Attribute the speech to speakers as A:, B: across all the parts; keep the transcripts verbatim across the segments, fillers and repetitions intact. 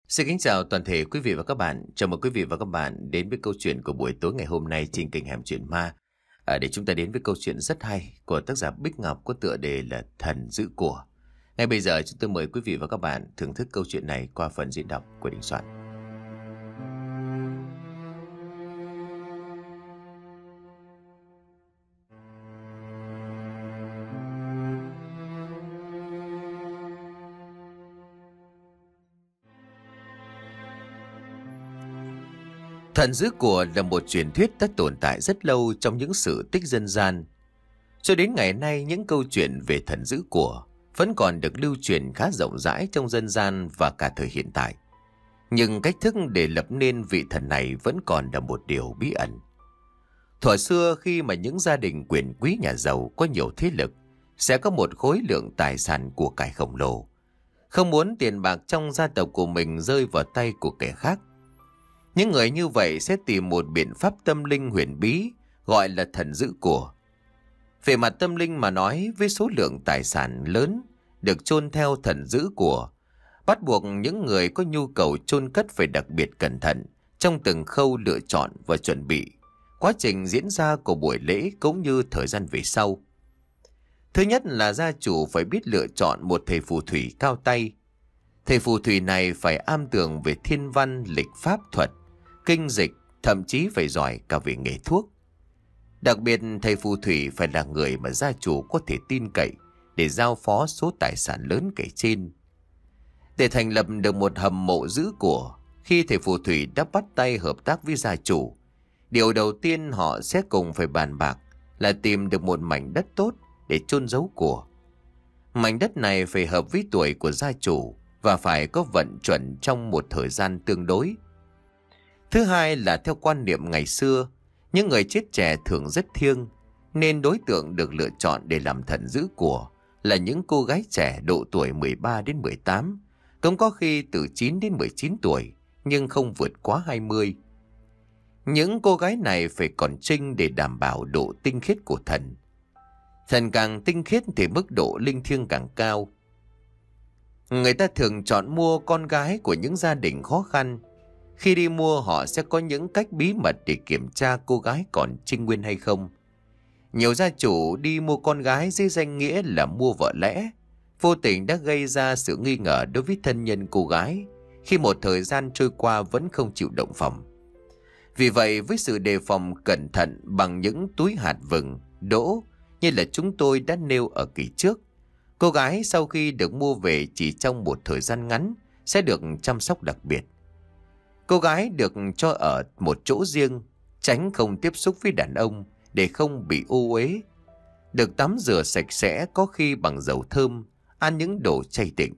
A: Xin kính chào toàn thể quý vị và các bạn. Chào mừng quý vị và các bạn đến với câu chuyện của buổi tối ngày hôm nay trên kênh Hẻm Chuyện Ma. À, để chúng ta đến với câu chuyện rất hay của tác giả Bích Ngọc có tựa đề là Thần Giữ Của. Ngay bây giờ chúng tôi mời quý vị và các bạn thưởng thức câu chuyện này qua phần diễn đọc của Đình Soạn. Thần giữ của là một truyền thuyết đã tồn tại rất lâu trong những sử tích dân gian. Cho đến ngày nay, những câu chuyện về thần giữ của vẫn còn được lưu truyền khá rộng rãi trong dân gian và cả thời hiện tại. Nhưng cách thức để lập nên vị thần này vẫn còn là một điều bí ẩn. Thuở xưa, khi mà những gia đình quyền quý nhà giàu có nhiều thế lực sẽ có một khối lượng tài sản của cải khổng lồ, không muốn tiền bạc trong gia tộc của mình rơi vào tay của kẻ khác. Những người như vậy sẽ tìm một biện pháp tâm linh huyền bí gọi là thần giữ của. Về mặt tâm linh mà nói, với số lượng tài sản lớn được chôn theo thần giữ của, bắt buộc những người có nhu cầu chôn cất phải đặc biệt cẩn thận trong từng khâu lựa chọn và chuẩn bị, quá trình diễn ra của buổi lễ cũng như thời gian về sau. Thứ nhất là gia chủ phải biết lựa chọn một thầy phù thủy cao tay. Thầy phù thủy này phải am tường về thiên văn, lịch pháp thuật, kinh dịch, thậm chí phải giỏi cả về nghề thuốc. Đặc biệt, thầy phù thủy phải là người mà gia chủ có thể tin cậy để giao phó số tài sản lớn kể trên. Để thành lập được một hầm mộ giữ của, khi thầy phù thủy đã bắt tay hợp tác với gia chủ, điều đầu tiên họ sẽ cùng phải bàn bạc là tìm được một mảnh đất tốt để chôn giấu của. Mảnh đất này phải hợp với tuổi của gia chủ và phải có vận chuẩn trong một thời gian tương đối. Thứ hai là theo quan niệm ngày xưa, những người chết trẻ thường rất thiêng, nên đối tượng được lựa chọn để làm thần giữ của là những cô gái trẻ độ tuổi mười ba đến mười tám, cũng có khi từ chín đến mười chín tuổi, nhưng không vượt quá hai mươi. Những cô gái này phải còn trinh để đảm bảo độ tinh khiết của thần. Thần càng tinh khiết thì mức độ linh thiêng càng cao. Người ta thường chọn mua con gái của những gia đình khó khăn. Khi đi mua, họ sẽ có những cách bí mật để kiểm tra cô gái còn trinh nguyên hay không. Nhiều gia chủ đi mua con gái dưới danh nghĩa là mua vợ lẽ, vô tình đã gây ra sự nghi ngờ đối với thân nhân cô gái khi một thời gian trôi qua vẫn không chịu động phòng. Vì vậy, với sự đề phòng cẩn thận bằng những túi hạt vừng, đỗ như là chúng tôi đã nêu ở kỳ trước, cô gái sau khi được mua về chỉ trong một thời gian ngắn sẽ được chăm sóc đặc biệt. Cô gái được cho ở một chỗ riêng, tránh không tiếp xúc với đàn ông để không bị ô uế. Được tắm rửa sạch sẽ, có khi bằng dầu thơm, ăn những đồ chay tịnh.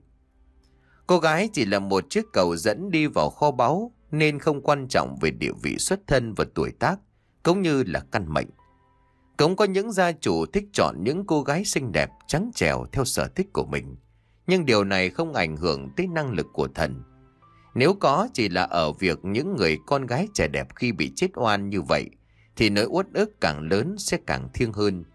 A: Cô gái chỉ là một chiếc cầu dẫn đi vào kho báu nên không quan trọng về địa vị xuất thân và tuổi tác, cũng như là căn mệnh. Cũng có những gia chủ thích chọn những cô gái xinh đẹp, trắng trẻo theo sở thích của mình, nhưng điều này không ảnh hưởng tới năng lực của thần. Nếu có chỉ là ở việc những người con gái trẻ đẹp khi bị chết oan như vậy, thì nỗi uất ức càng lớn sẽ càng thiêng hơn.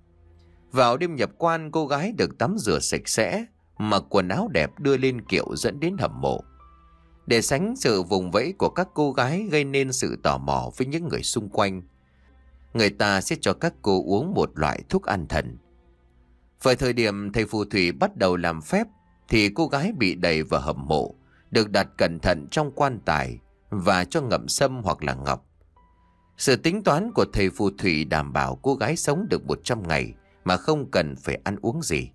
A: Vào đêm nhập quan, cô gái được tắm rửa sạch sẽ, mặc quần áo đẹp đưa lên kiệu dẫn đến hầm mộ. Để tránh sự vùng vẫy của các cô gái gây nên sự tò mò với những người xung quanh, người ta sẽ cho các cô uống một loại thuốc an thần. Vào thời điểm thầy phù thủy bắt đầu làm phép, thì cô gái bị đẩy vào hầm mộ, được đặt cẩn thận trong quan tài và cho ngậm sâm hoặc là ngọc. Sự tính toán của thầy phù thủy đảm bảo cô gái sống được một trăm ngày mà không cần phải ăn uống gì.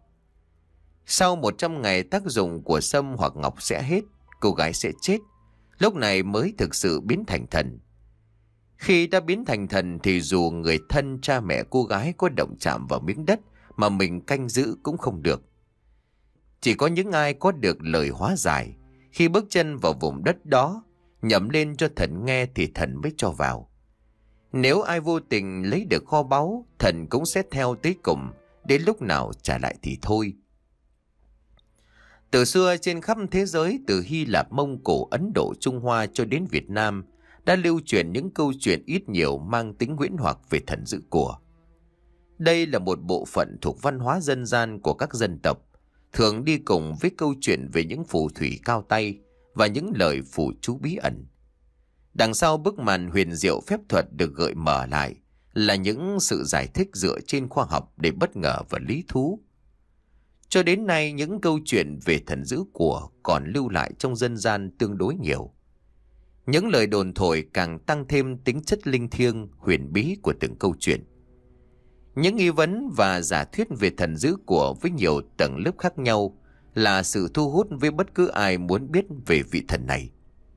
A: Sau một trăm ngày, tác dụng của sâm hoặc ngọc sẽ hết, cô gái sẽ chết, lúc này mới thực sự biến thành thần. Khi đã biến thành thần thì dù người thân cha mẹ cô gái có động chạm vào miếng đất mà mình canh giữ cũng không được. Chỉ có những ai có được lời hóa giải, khi bước chân vào vùng đất đó, nhẩm lên cho thần nghe thì thần mới cho vào. Nếu ai vô tình lấy được kho báu, thần cũng sẽ theo tới cùng, đến lúc nào trả lại thì thôi. Từ xưa trên khắp thế giới, từ Hy Lạp, Mông Cổ, Ấn Độ, Trung Hoa cho đến Việt Nam, đã lưu truyền những câu chuyện ít nhiều mang tính huyễn hoặc về thần giữ của. Đây là một bộ phận thuộc văn hóa dân gian của các dân tộc, thường đi cùng với câu chuyện về những phù thủy cao tay và những lời phù chú bí ẩn. Đằng sau bức màn huyền diệu phép thuật được gợi mở lại là những sự giải thích dựa trên khoa học để bất ngờ và lý thú. Cho đến nay, những câu chuyện về thần giữ của còn lưu lại trong dân gian tương đối nhiều. Những lời đồn thổi càng tăng thêm tính chất linh thiêng, huyền bí của từng câu chuyện. Những nghi vấn và giả thuyết về thần giữ của với nhiều tầng lớp khác nhau là sự thu hút với bất cứ ai muốn biết về vị thần này.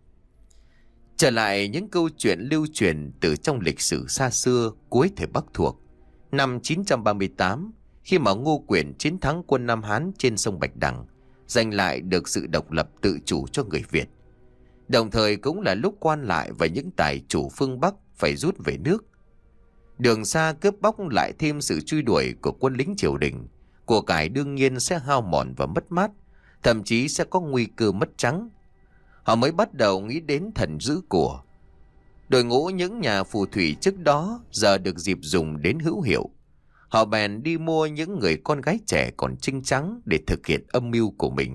A: Trở lại những câu chuyện lưu truyền từ trong lịch sử xa xưa cuối thời Bắc thuộc, năm chín trăm ba mươi tám, khi mà Ngô Quyền chiến thắng quân Nam Hán trên sông Bạch Đằng, giành lại được sự độc lập tự chủ cho người Việt. Đồng thời cũng là lúc quan lại và những tài chủ phương Bắc phải rút về nước. Đường xa cướp bóc lại thêm sự truy đuổi của quân lính triều đình, của cải đương nhiên sẽ hao mòn và mất mát, thậm chí sẽ có nguy cơ mất trắng. Họ mới bắt đầu nghĩ đến thần giữ của. Đội ngũ những nhà phù thủy trước đó giờ được dịp dùng đến hữu hiệu. Họ bèn đi mua những người con gái trẻ còn trinh trắng để thực hiện âm mưu của mình.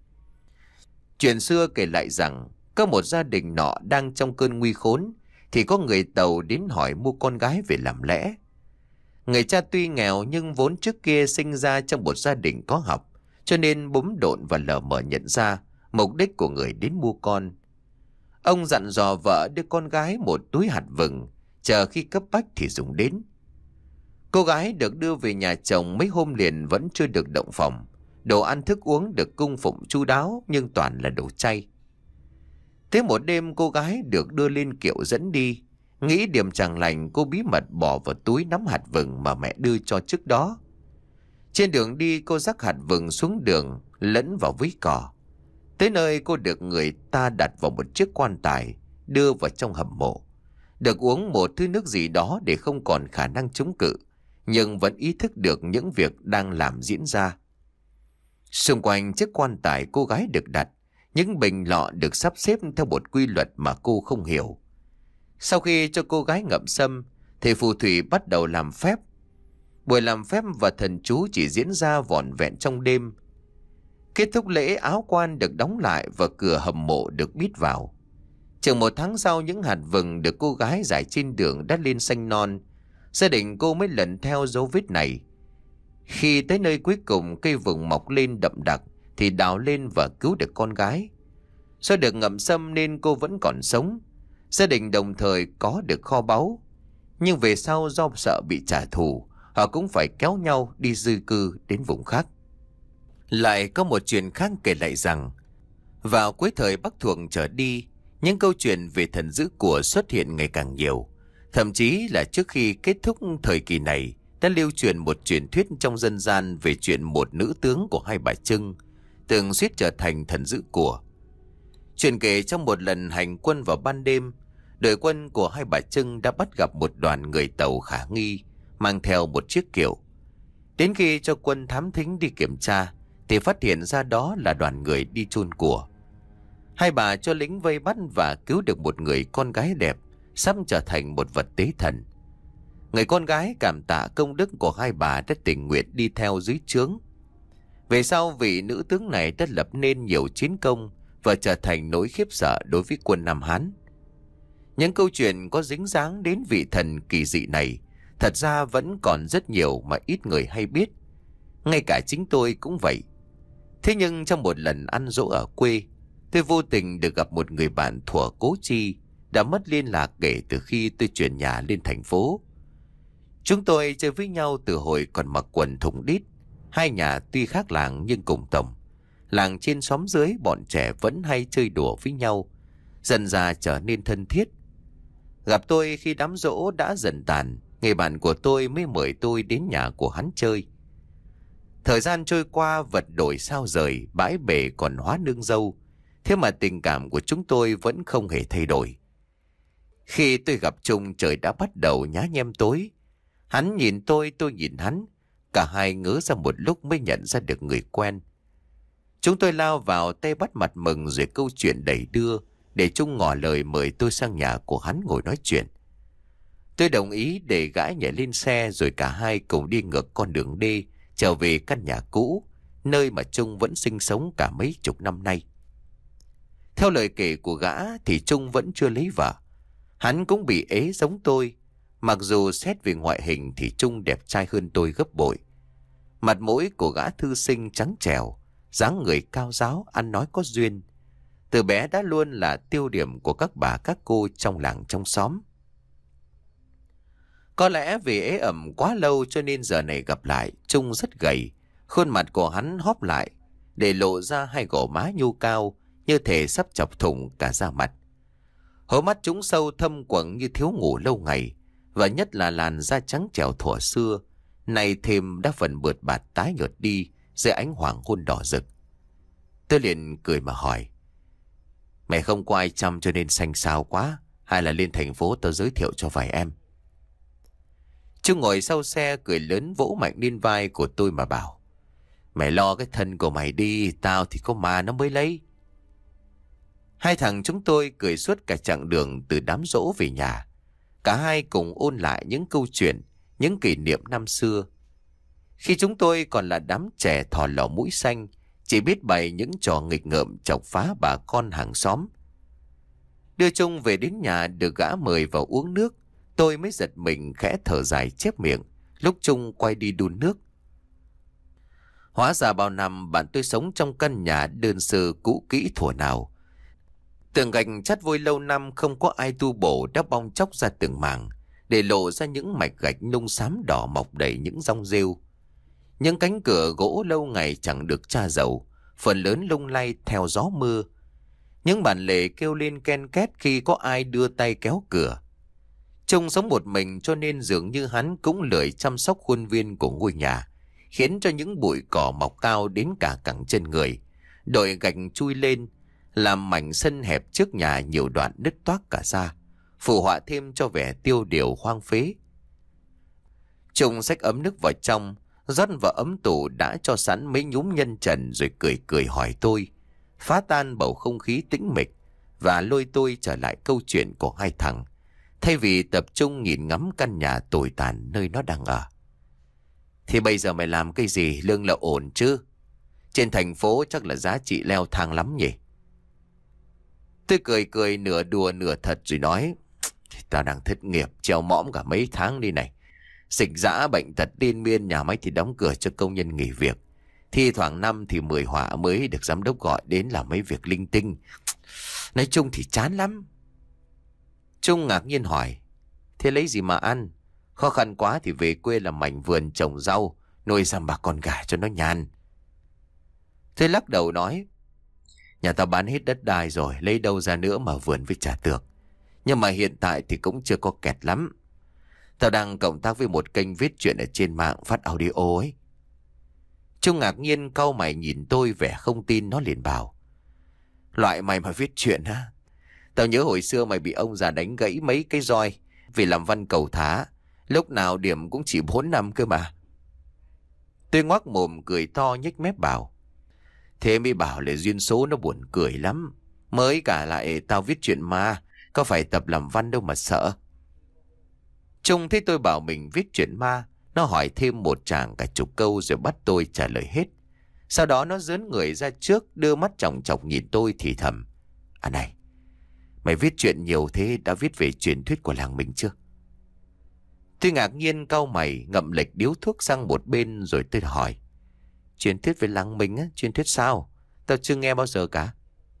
A: Chuyện xưa kể lại rằng, có một gia đình nọ đang trong cơn nguy khốn, thì có người Tàu đến hỏi mua con gái về làm lẽ. Người cha tuy nghèo nhưng vốn trước kia sinh ra trong một gia đình có học, cho nên bấm độn và lờ mờ nhận ra mục đích của người đến mua con. Ông dặn dò vợ đưa con gái một túi hạt vừng, chờ khi cấp bách thì dùng đến. Cô gái được đưa về nhà chồng mấy hôm liền vẫn chưa được động phòng. Đồ ăn thức uống được cung phụng chu đáo nhưng toàn là đồ chay. Thế một đêm cô gái được đưa lên kiệu dẫn đi. Nghĩ điểm chẳng lành, cô bí mật bỏ vào túi nắm hạt vừng mà mẹ đưa cho trước đó. Trên đường đi cô rắc hạt vừng xuống đường lẫn vào vấy cỏ. Tới nơi cô được người ta đặt vào một chiếc quan tài, đưa vào trong hầm mộ. Được uống một thứ nước gì đó để không còn khả năng chống cự, nhưng vẫn ý thức được những việc đang làm diễn ra. Xung quanh chiếc quan tài cô gái được đặt, những bình lọ được sắp xếp theo một quy luật mà cô không hiểu. Sau khi cho cô gái ngậm sâm, thì phù thủy bắt đầu làm phép. Buổi làm phép và thần chú chỉ diễn ra vỏn vẹn trong đêm. Kết thúc lễ, áo quan được đóng lại và cửa hầm mộ được bít vào. Chừng một tháng sau, những hạt vừng được cô gái rải trên đường đã lên xanh non. Gia đình cô mới lần theo dấu vết này. Khi tới nơi cuối cùng cây vừng mọc lên đậm đặc thì đào lên và cứu được con gái. Do được ngậm sâm nên cô vẫn còn sống. Gia đình đồng thời có được kho báu. Nhưng về sau do sợ bị trả thù, họ cũng phải kéo nhau đi di cư đến vùng khác. Lại có một chuyện khác kể lại rằng, vào cuối thời Bắc thuộc trở đi, những câu chuyện về thần giữ của xuất hiện ngày càng nhiều. Thậm chí là trước khi kết thúc thời kỳ này, đã lưu truyền một truyền thuyết trong dân gian về chuyện một nữ tướng của Hai Bà Trưng từng suýt trở thành thần giữ của. Chuyện kể trong một lần hành quân vào ban đêm, đội quân của Hai Bà Trưng đã bắt gặp một đoàn người Tàu khả nghi mang theo một chiếc kiệu. Đến khi cho quân thám thính đi kiểm tra thì phát hiện ra đó là đoàn người đi chôn của. Hai bà cho lính vây bắt và cứu được một người con gái đẹp, sắp trở thành một vật tế thần. Người con gái cảm tạ công đức của hai bà đã tình nguyện đi theo dưới trướng. Về sau, vị nữ tướng này đã lập nên nhiều chiến công và trở thành nỗi khiếp sợ đối với quân Nam Hán. Những câu chuyện có dính dáng đến vị thần kỳ dị này thật ra vẫn còn rất nhiều mà ít người hay biết. Ngay cả chính tôi cũng vậy. Thế nhưng trong một lần ăn dỗ ở quê, tôi vô tình được gặp một người bạn thuở cố chi đã mất liên lạc kể từ khi tôi chuyển nhà lên thành phố. Chúng tôi chơi với nhau từ hồi còn mặc quần thùng đít. Hai nhà tuy khác làng nhưng cùng tổng. Làng trên xóm dưới bọn trẻ vẫn hay chơi đùa với nhau, dần dà trở nên thân thiết. Gặp tôi khi đám giỗ đã dần tàn, người bạn của tôi mới mời tôi đến nhà của hắn chơi. Thời gian trôi qua, vật đổi sao rời, bãi bể còn hóa nương dâu. Thế mà tình cảm của chúng tôi vẫn không hề thay đổi. Khi tôi gặp Trung, trời đã bắt đầu nhá nhem tối. Hắn nhìn tôi, tôi nhìn hắn. Cả hai ngớ ra một lúc mới nhận ra được người quen. Chúng tôi lao vào tay bắt mặt mừng rồi câu chuyện đẩy đưa, để Trung ngỏ lời mời tôi sang nhà của hắn ngồi nói chuyện. Tôi đồng ý để gã nhảy lên xe rồi cả hai cùng đi ngược con đường D trở về căn nhà cũ, nơi mà Trung vẫn sinh sống cả mấy chục năm nay. Theo lời kể của gã thì Trung vẫn chưa lấy vợ. Hắn cũng bị ế giống tôi. Mặc dù xét về ngoại hình thì Trung đẹp trai hơn tôi gấp bội. Mặt mũi của gã thư sinh trắng trẻo, dáng người cao ráo, ăn nói có duyên. Từ bé đã luôn là tiêu điểm của các bà các cô trong làng trong xóm. Có lẽ vì ế ẩm quá lâu cho nên giờ này gặp lại Trung rất gầy. Khuôn mặt của hắn hóp lại để lộ ra hai gò má nhô cao, như thể sắp chọc thủng cả da mặt. Hố mắt chúng sâu thâm quầng như thiếu ngủ lâu ngày, và nhất là làn da trắng trẻo thuở xưa, nay thêm đã phần bượt bạt tái nhợt đi dưới ánh hoàng hôn đỏ rực. Tôi liền cười mà hỏi: "Mẹ không có ai chăm cho nên xanh xao quá, hay là lên thành phố tao giới thiệu cho vài em?" Trung ngồi sau xe cười lớn vỗ mạnh lên vai của tôi mà bảo: "Mày lo cái thân của mày đi, tao thì có mà nó mới lấy." Hai thằng chúng tôi cười suốt cả chặng đường từ đám giỗ về nhà. Cả hai cùng ôn lại những câu chuyện, những kỷ niệm năm xưa. Khi chúng tôi còn là đám trẻ thò lò mũi xanh, chỉ biết bày những trò nghịch ngợm chọc phá bà con hàng xóm. Đưa Trung về đến nhà được gã mời vào uống nước, tôi mới giật mình khẽ thở dài chép miệng lúc Trung quay đi đun nước. Hóa ra bao năm bạn tôi sống trong căn nhà đơn sơ cũ kỹ thuở nào. Tường gạch chát vôi lâu năm không có ai tu bổ đã bong chóc ra từng mảng, để lộ ra những mạch gạch nung xám đỏ mọc đầy những rong rêu. Những cánh cửa gỗ lâu ngày chẳng được tra dầu, phần lớn lung lay theo gió mưa. Những bản lề kêu lên ken két khi có ai đưa tay kéo cửa. Trung sống một mình cho nên dường như hắn cũng lười chăm sóc khuôn viên của ngôi nhà, khiến cho những bụi cỏ mọc cao đến cả cẳng chân người, đội gạch chui lên, làm mảnh sân hẹp trước nhà nhiều đoạn nứt toác cả ra, phù họa thêm cho vẻ tiêu điều hoang phế. Trung xách ấm nước vào trong, rót vào ấm tủ đã cho sẵn mấy nhúm nhân trần rồi cười cười hỏi tôi, phá tan bầu không khí tĩnh mịch và lôi tôi trở lại câu chuyện của hai thằng, thay vì tập trung nhìn ngắm căn nhà tồi tàn nơi nó đang ở. "Thì bây giờ mày làm cái gì lương là ổn chứ? Trên thành phố chắc là giá trị leo thang lắm nhỉ?" Tôi cười cười nửa đùa nửa thật rồi nói: "Tao đang thất nghiệp treo mõm cả mấy tháng đi này. Dịch dã bệnh tật liên miên, nhà máy thì đóng cửa cho công nhân nghỉ việc. Thi thoảng năm thì mười họa mới được giám đốc gọi đến làm mấy việc linh tinh. Nói chung thì chán lắm." Trung ngạc nhiên hỏi: "Thế lấy gì mà ăn? Khó khăn quá thì về quê làm mảnh vườn trồng rau, nuôi giam bà con gà cho nó nhàn." Tôi lắc đầu nói: "Nhà tao bán hết đất đai rồi, lấy đâu ra nữa mà vườn với trả tược. Nhưng mà hiện tại thì cũng chưa có kẹt lắm. Tao đang cộng tác với một kênh viết chuyện ở trên mạng phát audio ấy." Trung ngạc nhiên cau mày nhìn tôi vẻ không tin, nó liền bảo: "Loại mày mà viết chuyện á? Tao nhớ hồi xưa mày bị ông già đánh gãy mấy cái roi vì làm văn cầu thả, lúc nào điểm cũng chỉ bốn năm cơ mà." Tôi ngoác mồm cười to nhếch mép bảo: "Thế mới bảo là duyên số nó buồn cười lắm. Mới cả lại tao viết chuyện ma, có phải tập làm văn đâu mà sợ." Trung thấy tôi bảo mình viết chuyện ma, nó hỏi thêm một tràng cả chục câu rồi bắt tôi trả lời hết. Sau đó nó dướn người ra trước, đưa mắt chòng chọc nhìn tôi thì thầm: "À này, mày viết chuyện nhiều thế, đã viết về truyền thuyết của làng mình chưa?" Tôi ngạc nhiên cau mày, ngậm lệch điếu thuốc sang một bên rồi tôi hỏi: "Truyền thuyết về làng mình á? Truyền thuyết sao? Tao chưa nghe bao giờ cả."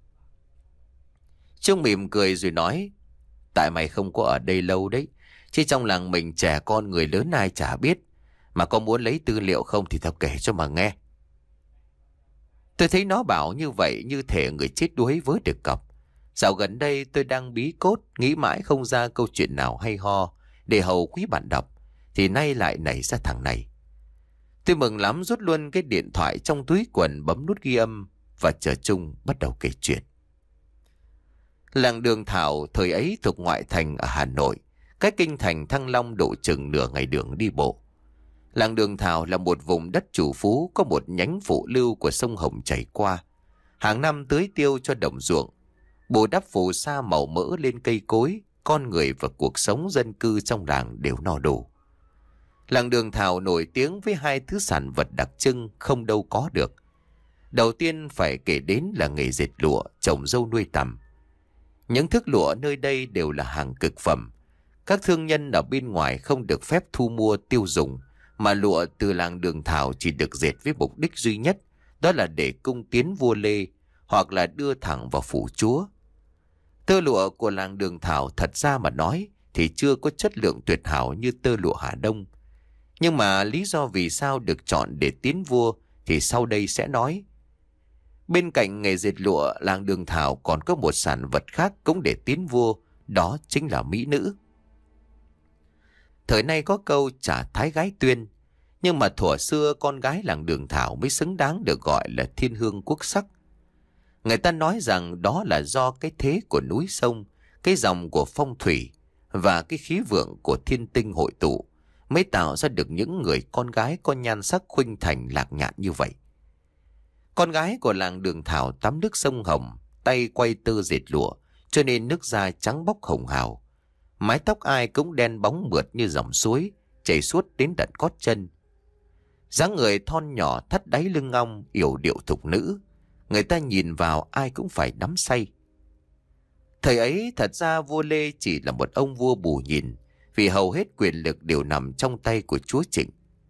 A: Trung mỉm cười rồi nói: "Tại mày không có ở đây lâu đấy, chứ trong làng mình trẻ con người lớn ai chả biết. Mà có muốn lấy tư liệu không thì tao kể cho mà nghe." Tôi thấy nó bảo như vậy như thể người chết đuối với được cọc. Dạo gần đây tôi đang bí cốt, nghĩ mãi không ra câu chuyện nào hay ho để hầu quý bạn đọc, thì nay lại nảy ra thằng này. Tôi mừng lắm, rút luôn cái điện thoại trong túi quần, bấm nút ghi âm và chờ Trung bắt đầu kể chuyện. Làng Đường Thảo thời ấy thuộc ngoại thành ở Hà Nội, cách kinh thành Thăng Long độ chừng nửa ngày đường đi bộ. Làng Đường Thảo là một vùng đất chủ phú, có một nhánh phụ lưu của sông Hồng chảy qua. Hàng năm tưới tiêu cho đồng ruộng, bù đắp phù sa màu mỡ lên cây cối, con người và cuộc sống dân cư trong làng đều no đủ. Làng Đường Thảo nổi tiếng với hai thứ sản vật đặc trưng không đâu có được. Đầu tiên phải kể đến là nghề dệt lụa, trồng dâu nuôi tằm. Những thước lụa nơi đây đều là hàng cực phẩm. Các thương nhân ở bên ngoài không được phép thu mua tiêu dùng, mà lụa từ làng Đường Thảo chỉ được dệt với mục đích duy nhất, đó là để cung tiến vua Lê hoặc là đưa thẳng vào phủ chúa. Tơ lụa của làng Đường Thảo thật ra mà nói thì chưa có chất lượng tuyệt hảo như tơ lụa Hà Đông. Nhưng mà lý do vì sao được chọn để tiến vua thì sau đây sẽ nói. Bên cạnh nghề dệt lụa, làng Đường Thảo còn có một sản vật khác cũng để tiến vua, đó chính là mỹ nữ. Thời nay có câu trả thái gái tuyên, nhưng mà thuở xưa con gái làng Đường Thảo mới xứng đáng được gọi là thiên hương quốc sắc. Người ta nói rằng đó là do cái thế của núi sông, cái dòng của phong thủy và cái khí vượng của thiên tinh hội tụ mới tạo ra được những người con gái có nhan sắc khuynh thành lạc nhạn như vậy. Con gái của làng Đường Thảo tắm nước sông Hồng, tay quay tơ dệt lụa, cho nên nước da trắng bóc hồng hào. Mái tóc ai cũng đen bóng mượt như dòng suối, chảy suốt đến tận gót chân. Dáng người thon nhỏ thắt đáy lưng ong, yểu điệu thục nữ. Người ta nhìn vào ai cũng phải đắm say. Thời ấy thật ra vua Lê chỉ là một ông vua bù nhìn, vì hầu hết quyền lực đều nằm trong tay của chúa Trịnh.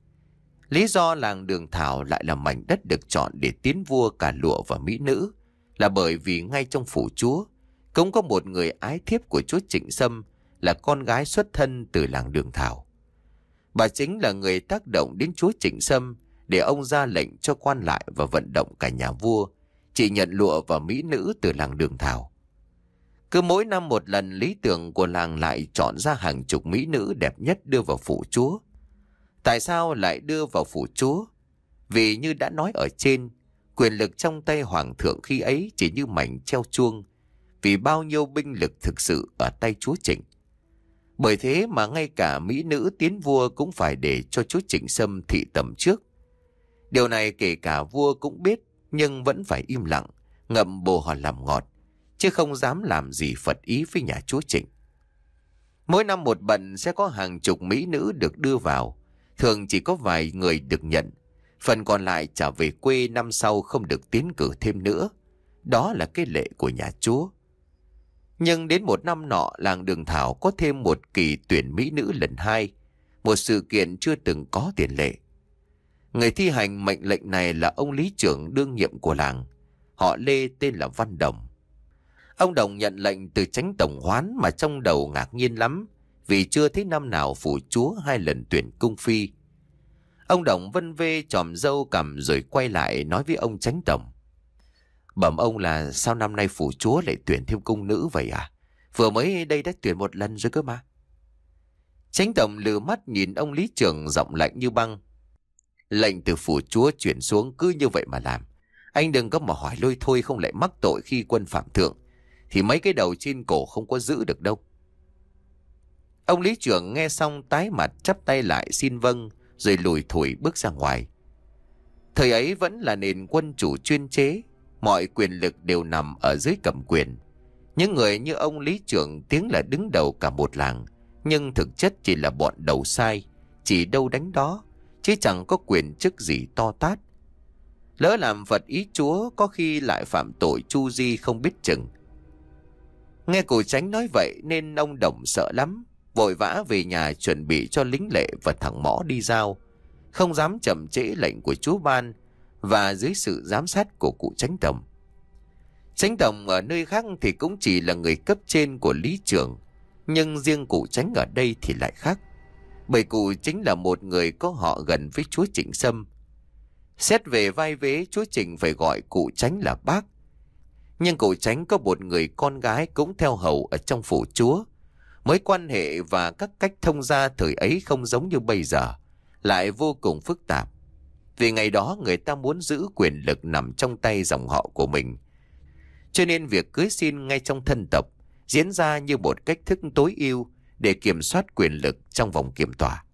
A: Lý do làng Đường Thảo lại là mảnh đất được chọn để tiến vua cả lụa và mỹ nữ là bởi vì ngay trong phủ chúa cũng có một người ái thiếp của chúa Trịnh Sâm, là con gái xuất thân từ làng Đường Thảo. Bà chính là người tác động đến chúa Trịnh Sâm để ông ra lệnh cho quan lại và vận động cả nhà vua chỉ nhận lụa và mỹ nữ từ làng Đường Thảo. Cứ mỗi năm một lần, lý tưởng của làng lại chọn ra hàng chục mỹ nữ đẹp nhất đưa vào phủ chúa. Tại sao lại đưa vào phủ chúa? Vì như đã nói ở trên, quyền lực trong tay hoàng thượng khi ấy chỉ như mảnh treo chuông, vì bao nhiêu binh lực thực sự ở tay chúa Trịnh. Bởi thế mà ngay cả mỹ nữ tiến vua cũng phải để cho chúa Trịnh Sâm thị tẩm trước. Điều này kể cả vua cũng biết, nhưng vẫn phải im lặng, ngậm bồ hòn làm ngọt, chứ không dám làm gì phật ý với nhà chúa Trịnh. Mỗi năm một bận sẽ có hàng chục mỹ nữ được đưa vào, thường chỉ có vài người được nhận, phần còn lại trả về quê, năm sau không được tiến cử thêm nữa. Đó là cái lệ của nhà chúa. Nhưng đến một năm nọ, làng Đường Thảo có thêm một kỳ tuyển mỹ nữ lần hai, một sự kiện chưa từng có tiền lệ. Người thi hành mệnh lệnh này là ông lý trưởng đương nhiệm của làng, họ Lê, tên là Văn Đồng. Ông Đồng nhận lệnh từ Chánh Tổng Hoán mà trong đầu ngạc nhiên lắm, vì chưa thấy năm nào phủ chúa hai lần tuyển cung phi. Ông Đồng vân vê chòm râu cằm rồi quay lại nói với ông Chánh Tổng. Bẩm ông là sao năm nay phủ chúa lại tuyển thêm cung nữ vậy à? Vừa mới đây đã tuyển một lần rồi cơ mà. Chánh Tổng lừ mắt nhìn ông lý trưởng, giọng lạnh như băng. Lệnh từ phủ chúa chuyển xuống cứ như vậy mà làm. Anh đừng có mà hỏi lôi thôi, không lại mắc tội khi quân phạm thượng, thì mấy cái đầu trên cổ không có giữ được đâu. Ông lý trưởng nghe xong tái mặt chắp tay lại xin vâng, rồi lùi thủi bước ra ngoài. Thời ấy vẫn là nền quân chủ chuyên chế, mọi quyền lực đều nằm ở dưới cầm quyền. Những người như ông lý trưởng tiếng là đứng đầu cả một làng, nhưng thực chất chỉ là bọn đầu sai, chỉ đâu đánh đó, chứ chẳng có quyền chức gì to tát. Lỡ làm vật ý chúa, có khi lại phạm tội chu di không biết chừng. Nghe cụ Chánh nói vậy nên ông Đồng sợ lắm, vội vã về nhà chuẩn bị cho lính lệ và thằng Mõ đi giao, không dám chậm trễ lệnh của chúa ban và dưới sự giám sát của cụ Chánh Tổng. Chánh Tổng ở nơi khác thì cũng chỉ là người cấp trên của lý trưởng, nhưng riêng cụ Chánh ở đây thì lại khác, bởi cụ chính là một người có họ gần với chúa Trịnh Sâm. Xét về vai vế, chúa Trịnh phải gọi cụ Chánh là bác. Nhưng cụ Chánh có một người con gái cũng theo hầu ở trong phủ chúa. Mối quan hệ và các cách thông gia thời ấy không giống như bây giờ, lại vô cùng phức tạp. Vì ngày đó người ta muốn giữ quyền lực nằm trong tay dòng họ của mình, cho nên việc cưới xin ngay trong thân tộc diễn ra như một cách thức tối ưu để kiểm soát quyền lực trong vòng kiểm tòa.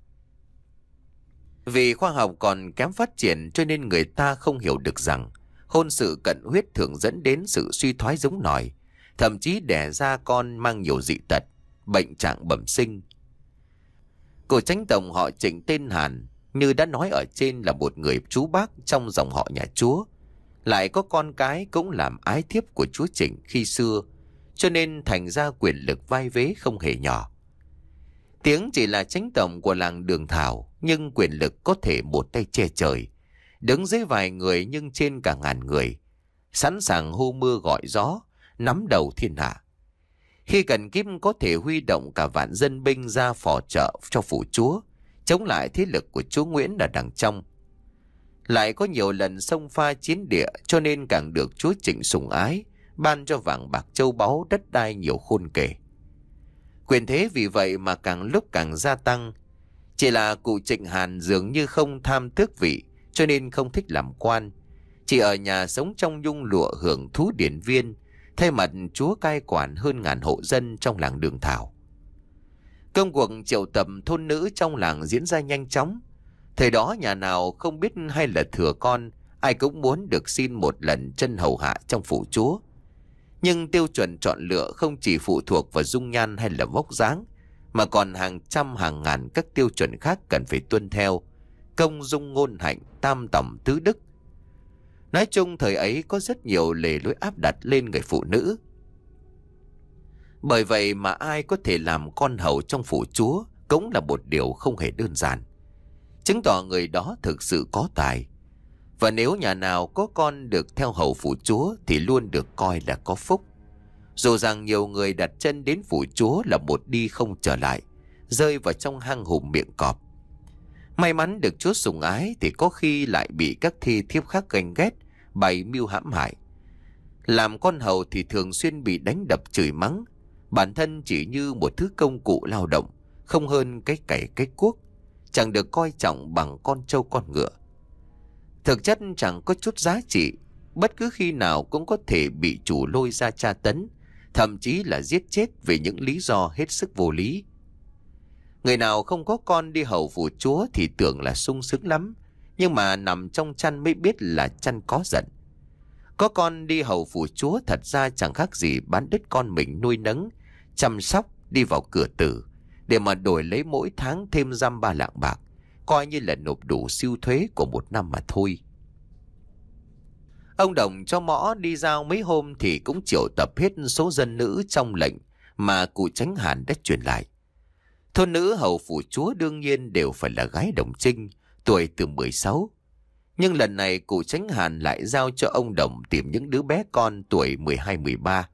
A: Vì khoa học còn kém phát triển cho nên người ta không hiểu được rằng hôn sự cận huyết thường dẫn đến sự suy thoái giống nòi, thậm chí đẻ ra con mang nhiều dị tật, bệnh trạng bẩm sinh. Cụ Chánh Tổng họ Trịnh tên Hàn, như đã nói ở trên, là một người chú bác trong dòng họ nhà chúa, Lại có con cái cũng làm ái thiếp của chúa Trịnh khi xưa, cho nên thành ra quyền lực vai vế không hề nhỏ. Tiếng chỉ là chánh tổng của làng Đường Thảo, nhưng quyền lực có thể một tay che trời, đứng dưới vài người nhưng trên cả ngàn người, sẵn sàng hô mưa gọi gió, nắm đầu thiên hạ. Khi cần kíp có thể huy động cả vạn dân binh ra phò trợ cho phủ chúa, chống lại thế lực của chúa Nguyễn ở đằng trong. Lại có nhiều lần xông pha chiến địa, cho nên càng được chúa Trịnh sủng ái, ban cho vàng bạc châu báu đất đai nhiều khôn kể. Quyền thế vì vậy mà càng lúc càng gia tăng. Chỉ là cụ Trịnh Hàn dường như không tham tước vị, cho nên không thích làm quan, chỉ ở nhà sống trong nhung lụa hưởng thú điển viên, thay mặt chúa cai quản hơn ngàn hộ dân trong làng Đường Thảo. Công cuộc triệu tập thôn nữ trong làng diễn ra nhanh chóng. Thời đó nhà nào không biết hay là thừa con, ai cũng muốn được xin một lần chân hầu hạ trong phủ chúa. Nhưng tiêu chuẩn chọn lựa không chỉ phụ thuộc vào dung nhan hay là vóc dáng, mà còn hàng trăm hàng ngàn các tiêu chuẩn khác cần phải tuân theo: công dung ngôn hạnh, tam tòng tứ đức. Nói chung thời ấy có rất nhiều lề lối áp đặt lên người phụ nữ. Bởi vậy mà ai có thể làm con hầu trong phủ chúa cũng là một điều không hề đơn giản, chứng tỏ người đó thực sự có tài. Và nếu nhà nào có con được theo hầu phủ chúa thì luôn được coi là có phúc. Dù rằng nhiều người đặt chân đến phủ chúa là một đi không trở lại, rơi vào trong hang hùm miệng cọp. May mắn được chúa sủng ái thì có khi lại bị các thi thiếp khác ganh ghét, bày mưu hãm hại. Làm con hầu thì thường xuyên bị đánh đập chửi mắng, bản thân chỉ như một thứ công cụ lao động, không hơn cái cày cái cuốc, chẳng được coi trọng bằng con trâu con ngựa. Thực chất chẳng có chút giá trị, bất cứ khi nào cũng có thể bị chủ lôi ra tra tấn, thậm chí là giết chết vì những lý do hết sức vô lý. Người nào không có con đi hầu phủ chúa thì tưởng là sung sướng lắm, nhưng mà nằm trong chăn mới biết là chăn có giận. Có con đi hầu phủ chúa thật ra chẳng khác gì bán đứt con mình nuôi nấng, chăm sóc đi vào cửa tử, để mà đổi lấy mỗi tháng thêm dăm ba lạng bạc, coi như là nộp đủ siêu thuế của một năm mà thôi. Ông Đồng cho Mõ đi giao mấy hôm thì cũng triệu tập hết số dân nữ trong lệnh mà cụ Chánh Hàn đã truyền lại. Thôn nữ hầu phủ chúa đương nhiên đều phải là gái đồng trinh, tuổi từ mười sáu. Nhưng lần này cụ Chánh Hàn lại giao cho ông Đồng tìm những đứa bé con tuổi mười hai mười ba.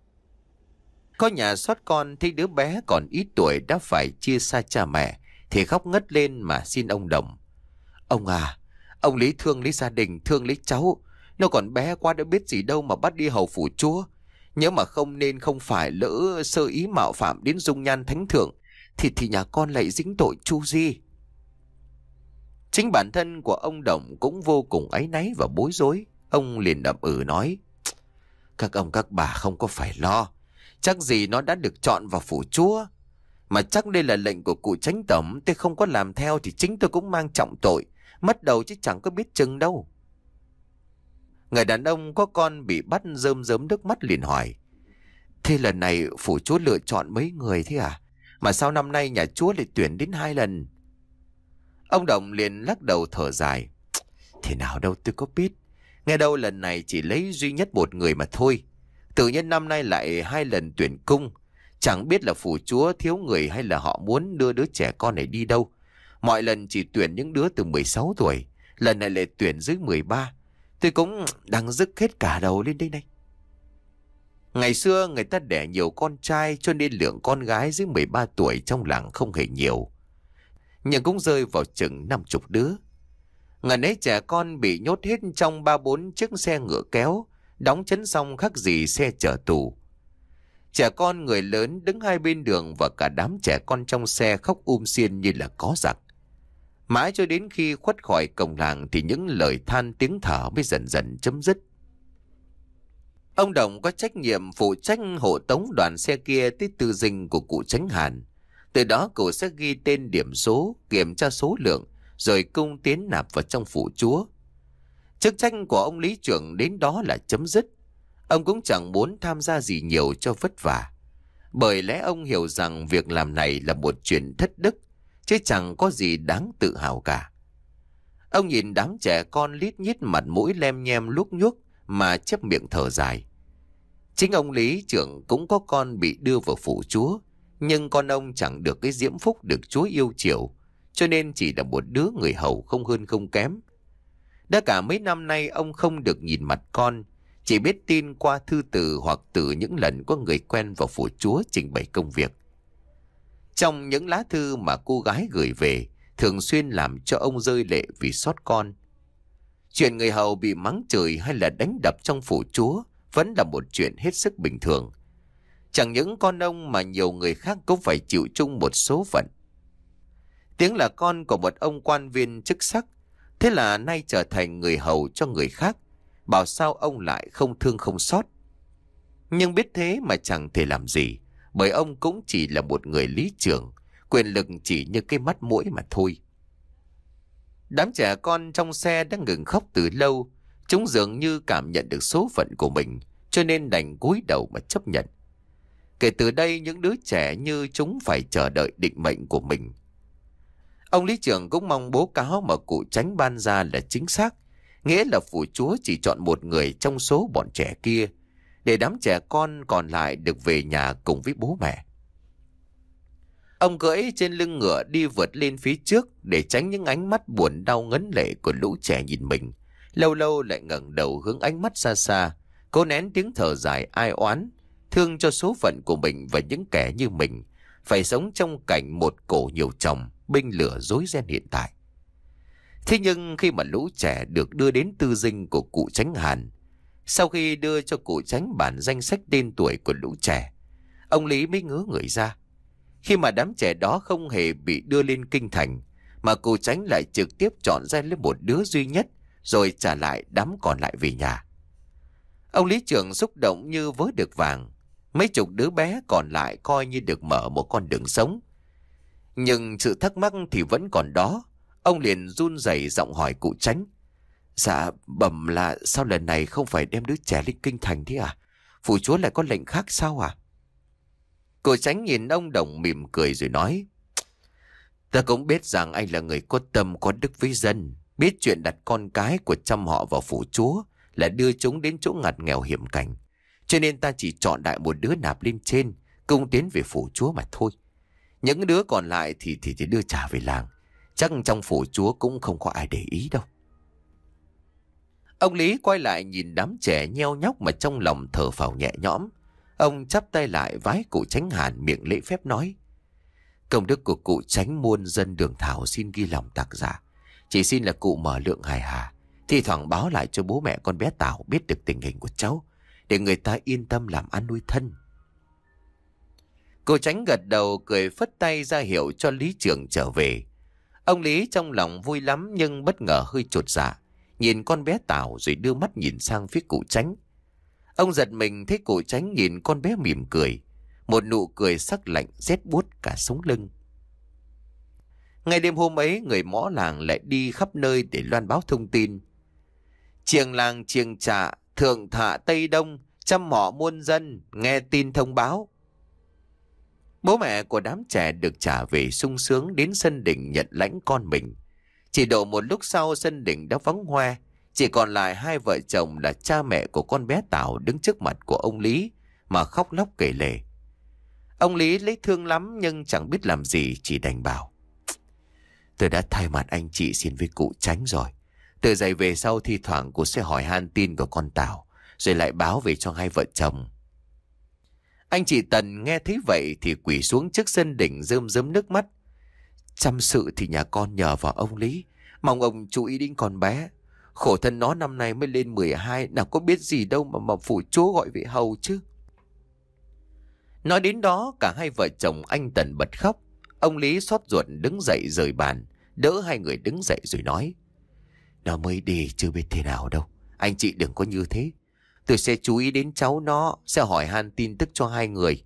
A: Có nhà sót con thấy đứa bé còn ít tuổi đã phải chia xa cha mẹ thì khóc ngất lên mà xin ông Đồng: "Ông à, ông lý thương lấy gia đình, thương lấy cháu. Nó còn bé quá đã biết gì đâu mà bắt đi hầu phủ chúa. Nếu mà không nên không phải lỡ sơ ý mạo phạm đến dung nhan thánh thượng Thì thì nhà con lại dính tội chu di." Chính bản thân của ông Đồng cũng vô cùng áy náy và bối rối. Ông liền đập ừ nói: "Các ông các bà không có phải lo, chắc gì nó đã được chọn vào phủ chúa. Mà chắc đây là lệnh của cụ Chánh Tổng, tôi không có làm theo thì chính tôi cũng mang trọng tội, mất đầu chứ chẳng có biết chừng đâu." Người đàn ông có con bị bắt rơm rớm nước mắt liền hỏi: "Thế lần này phủ chúa lựa chọn mấy người thế à? Mà sao năm nay nhà chúa lại tuyển đến hai lần?" Ông Đồng liền lắc đầu thở dài: "Thế nào đâu tôi có biết. Nghe đâu lần này chỉ lấy duy nhất một người mà thôi. Tự nhiên năm nay lại hai lần tuyển cung. Chẳng biết là phủ chúa thiếu người hay là họ muốn đưa đứa trẻ con này đi đâu. Mọi lần chỉ tuyển những đứa từ mười sáu tuổi, lần này lại tuyển dưới mười ba. Tôi cũng đang rức hết cả đầu lên đây này." Ngày xưa người ta đẻ nhiều con trai cho nên lượng con gái dưới mười ba tuổi trong làng không hề nhiều, nhưng cũng rơi vào chừng năm chục đứa. Ngần ấy trẻ con bị nhốt hết trong ba bốn chiếc xe ngựa kéo, đóng chấn xong khác gì xe chở tù. Trẻ con người lớn đứng hai bên đường và cả đám trẻ con trong xe khóc um xiên như là có giặc. Mãi cho đến khi khuất khỏi cổng làng thì những lời than tiếng thở mới dần dần chấm dứt. Ông Đồng có trách nhiệm phụ trách hộ tống đoàn xe kia tới tư dinh của cụ Chánh Hàn. Từ đó cụ sẽ ghi tên điểm số, kiểm tra số lượng, rồi cung tiến nạp vào trong phủ chúa. Chức trách của ông lý trưởng đến đó là chấm dứt. Ông cũng chẳng muốn tham gia gì nhiều cho vất vả, bởi lẽ ông hiểu rằng việc làm này là một chuyện thất đức, chứ chẳng có gì đáng tự hào cả. Ông nhìn đám trẻ con lít nhít mặt mũi lem nhem luốc nhuốc mà chép miệng thở dài. Chính ông lý trưởng cũng có con bị đưa vào phủ chúa, nhưng con ông chẳng được cái diễm phúc được chúa yêu chiều, cho nên chỉ là một đứa người hầu không hơn không kém. Đã cả mấy năm nay ông không được nhìn mặt con, chỉ biết tin qua thư từ hoặc từ những lần có người quen vào phủ chúa trình bày công việc. Trong những lá thư mà cô gái gửi về, thường xuyên làm cho ông rơi lệ vì xót con. Chuyện người hầu bị mắng chửi hay là đánh đập trong phủ chúa vẫn là một chuyện hết sức bình thường. Chẳng những con ông mà nhiều người khác cũng phải chịu chung một số phận. Tiếng là con của một ông quan viên chức sắc, thế là nay trở thành người hầu cho người khác, bảo sao ông lại không thương không xót. Nhưng biết thế mà chẳng thể làm gì, bởi ông cũng chỉ là một người lý trưởng, quyền lực chỉ như cái mắt mũi mà thôi. Đám trẻ con trong xe đã ngừng khóc từ lâu, chúng dường như cảm nhận được số phận của mình, cho nên đành cúi đầu mà chấp nhận. Kể từ đây những đứa trẻ như chúng phải chờ đợi định mệnh của mình. Ông lý trưởng cũng mong bố cáo mà cụ Chánh ban ra là chính xác, nghĩa là phủ chúa chỉ chọn một người trong số bọn trẻ kia, để đám trẻ con còn lại được về nhà cùng với bố mẹ. Ông cưỡi trên lưng ngựa đi vượt lên phía trước để tránh những ánh mắt buồn đau ngấn lệ của lũ trẻ nhìn mình, lâu lâu lại ngẩng đầu hướng ánh mắt xa xa, cố nén tiếng thở dài ai oán, thương cho số phận của mình và những kẻ như mình phải sống trong cảnh một cổ nhiều chồng, binh lửa rối ren hiện tại. Thế nhưng khi mà lũ trẻ được đưa đến tư dinh của cụ Chánh Hàn, sau khi đưa cho cụ Chánh bản danh sách tên tuổi của lũ trẻ, ông Lý mới ngớ người ra. Khi mà đám trẻ đó không hề bị đưa lên kinh thành, mà cụ Chánh lại trực tiếp chọn ra lấy một đứa duy nhất, rồi trả lại đám còn lại về nhà. Ông lý trưởng xúc động như vớ được vàng, mấy chục đứa bé còn lại coi như được mở một con đường sống. Nhưng sự thắc mắc thì vẫn còn đó. Ông liền run rẩy giọng hỏi cụ Chánh: Dạ bẩm là sao lần này không phải đem đứa trẻ lên kinh thành thế à? Phủ chúa lại có lệnh khác sao à? Cụ Chánh nhìn ông Đồng mỉm cười rồi nói: Ta cũng biết rằng anh là người có tâm có đức với dân, biết chuyện đặt con cái của trăm họ vào phủ chúa là đưa chúng đến chỗ ngặt nghèo hiểm cảnh, cho nên ta chỉ chọn đại một đứa nạp lên trên, cùng tiến về phủ chúa mà thôi. Những đứa còn lại thì thì, thì đưa trả về làng. Chắc trong phủ chúa cũng không có ai để ý đâu. Ông Lý quay lại nhìn đám trẻ nheo nhóc mà trong lòng thở phào nhẹ nhõm. Ông chắp tay lại vái cụ Chánh Hàn, miệng lễ phép nói: Công đức của cụ Chánh muôn dân đường thảo xin ghi lòng tạc giả. Chỉ xin là cụ mở lượng hài hà, thì thoảng báo lại cho bố mẹ con bé Tảo biết được tình hình của cháu, để người ta yên tâm làm ăn nuôi thân. Cô Chánh gật đầu cười phất tay ra hiệu cho lý trưởng trở về. Ông Lý trong lòng vui lắm nhưng bất ngờ hơi chột dạ, nhìn con bé Tảo rồi đưa mắt nhìn sang phía cụ Chánh. Ông giật mình thấy cụ Chánh nhìn con bé mỉm cười, một nụ cười sắc lạnh rét buốt cả sống lưng. Ngày đêm hôm ấy, người mõ làng lại đi khắp nơi để loan báo thông tin. Chiềng làng Chiềng Trạ, Thượng Thạ Tây Đông, trăm họ muôn dân nghe tin thông báo. Bố mẹ của đám trẻ được trả về sung sướng đến sân đỉnh nhận lãnh con mình. Chỉ độ một lúc sau, sân đỉnh đã vắng hoe, chỉ còn lại hai vợ chồng là cha mẹ của con bé Tảo đứng trước mặt của ông Lý mà khóc lóc kể lể. Ông Lý lấy thương lắm nhưng chẳng biết làm gì, chỉ đành bảo: Tôi đã thay mặt anh chị xin với cụ Chánh rồi. Từ giày về sau thi thoảng cụ sẽ hỏi han tin của con Tảo, rồi lại báo về cho hai vợ chồng. Anh chị Tần nghe thấy vậy thì quỳ xuống trước sân đỉnh rơm rớm nước mắt. Chăm sự thì nhà con nhờ vào ông Lý, mong ông chú ý đến con bé. Khổ thân nó năm nay mới lên mười hai, nào có biết gì đâu mà mà phủ chúa gọi về hầu chứ. Nói đến đó, cả hai vợ chồng anh Tần bật khóc. Ông Lý xót ruột đứng dậy rời bàn, đỡ hai người đứng dậy rồi nói: Nó mới đi chưa biết thế nào đâu, anh chị đừng có như thế. Tôi sẽ chú ý đến cháu nó, sẽ hỏi han tin tức cho hai người.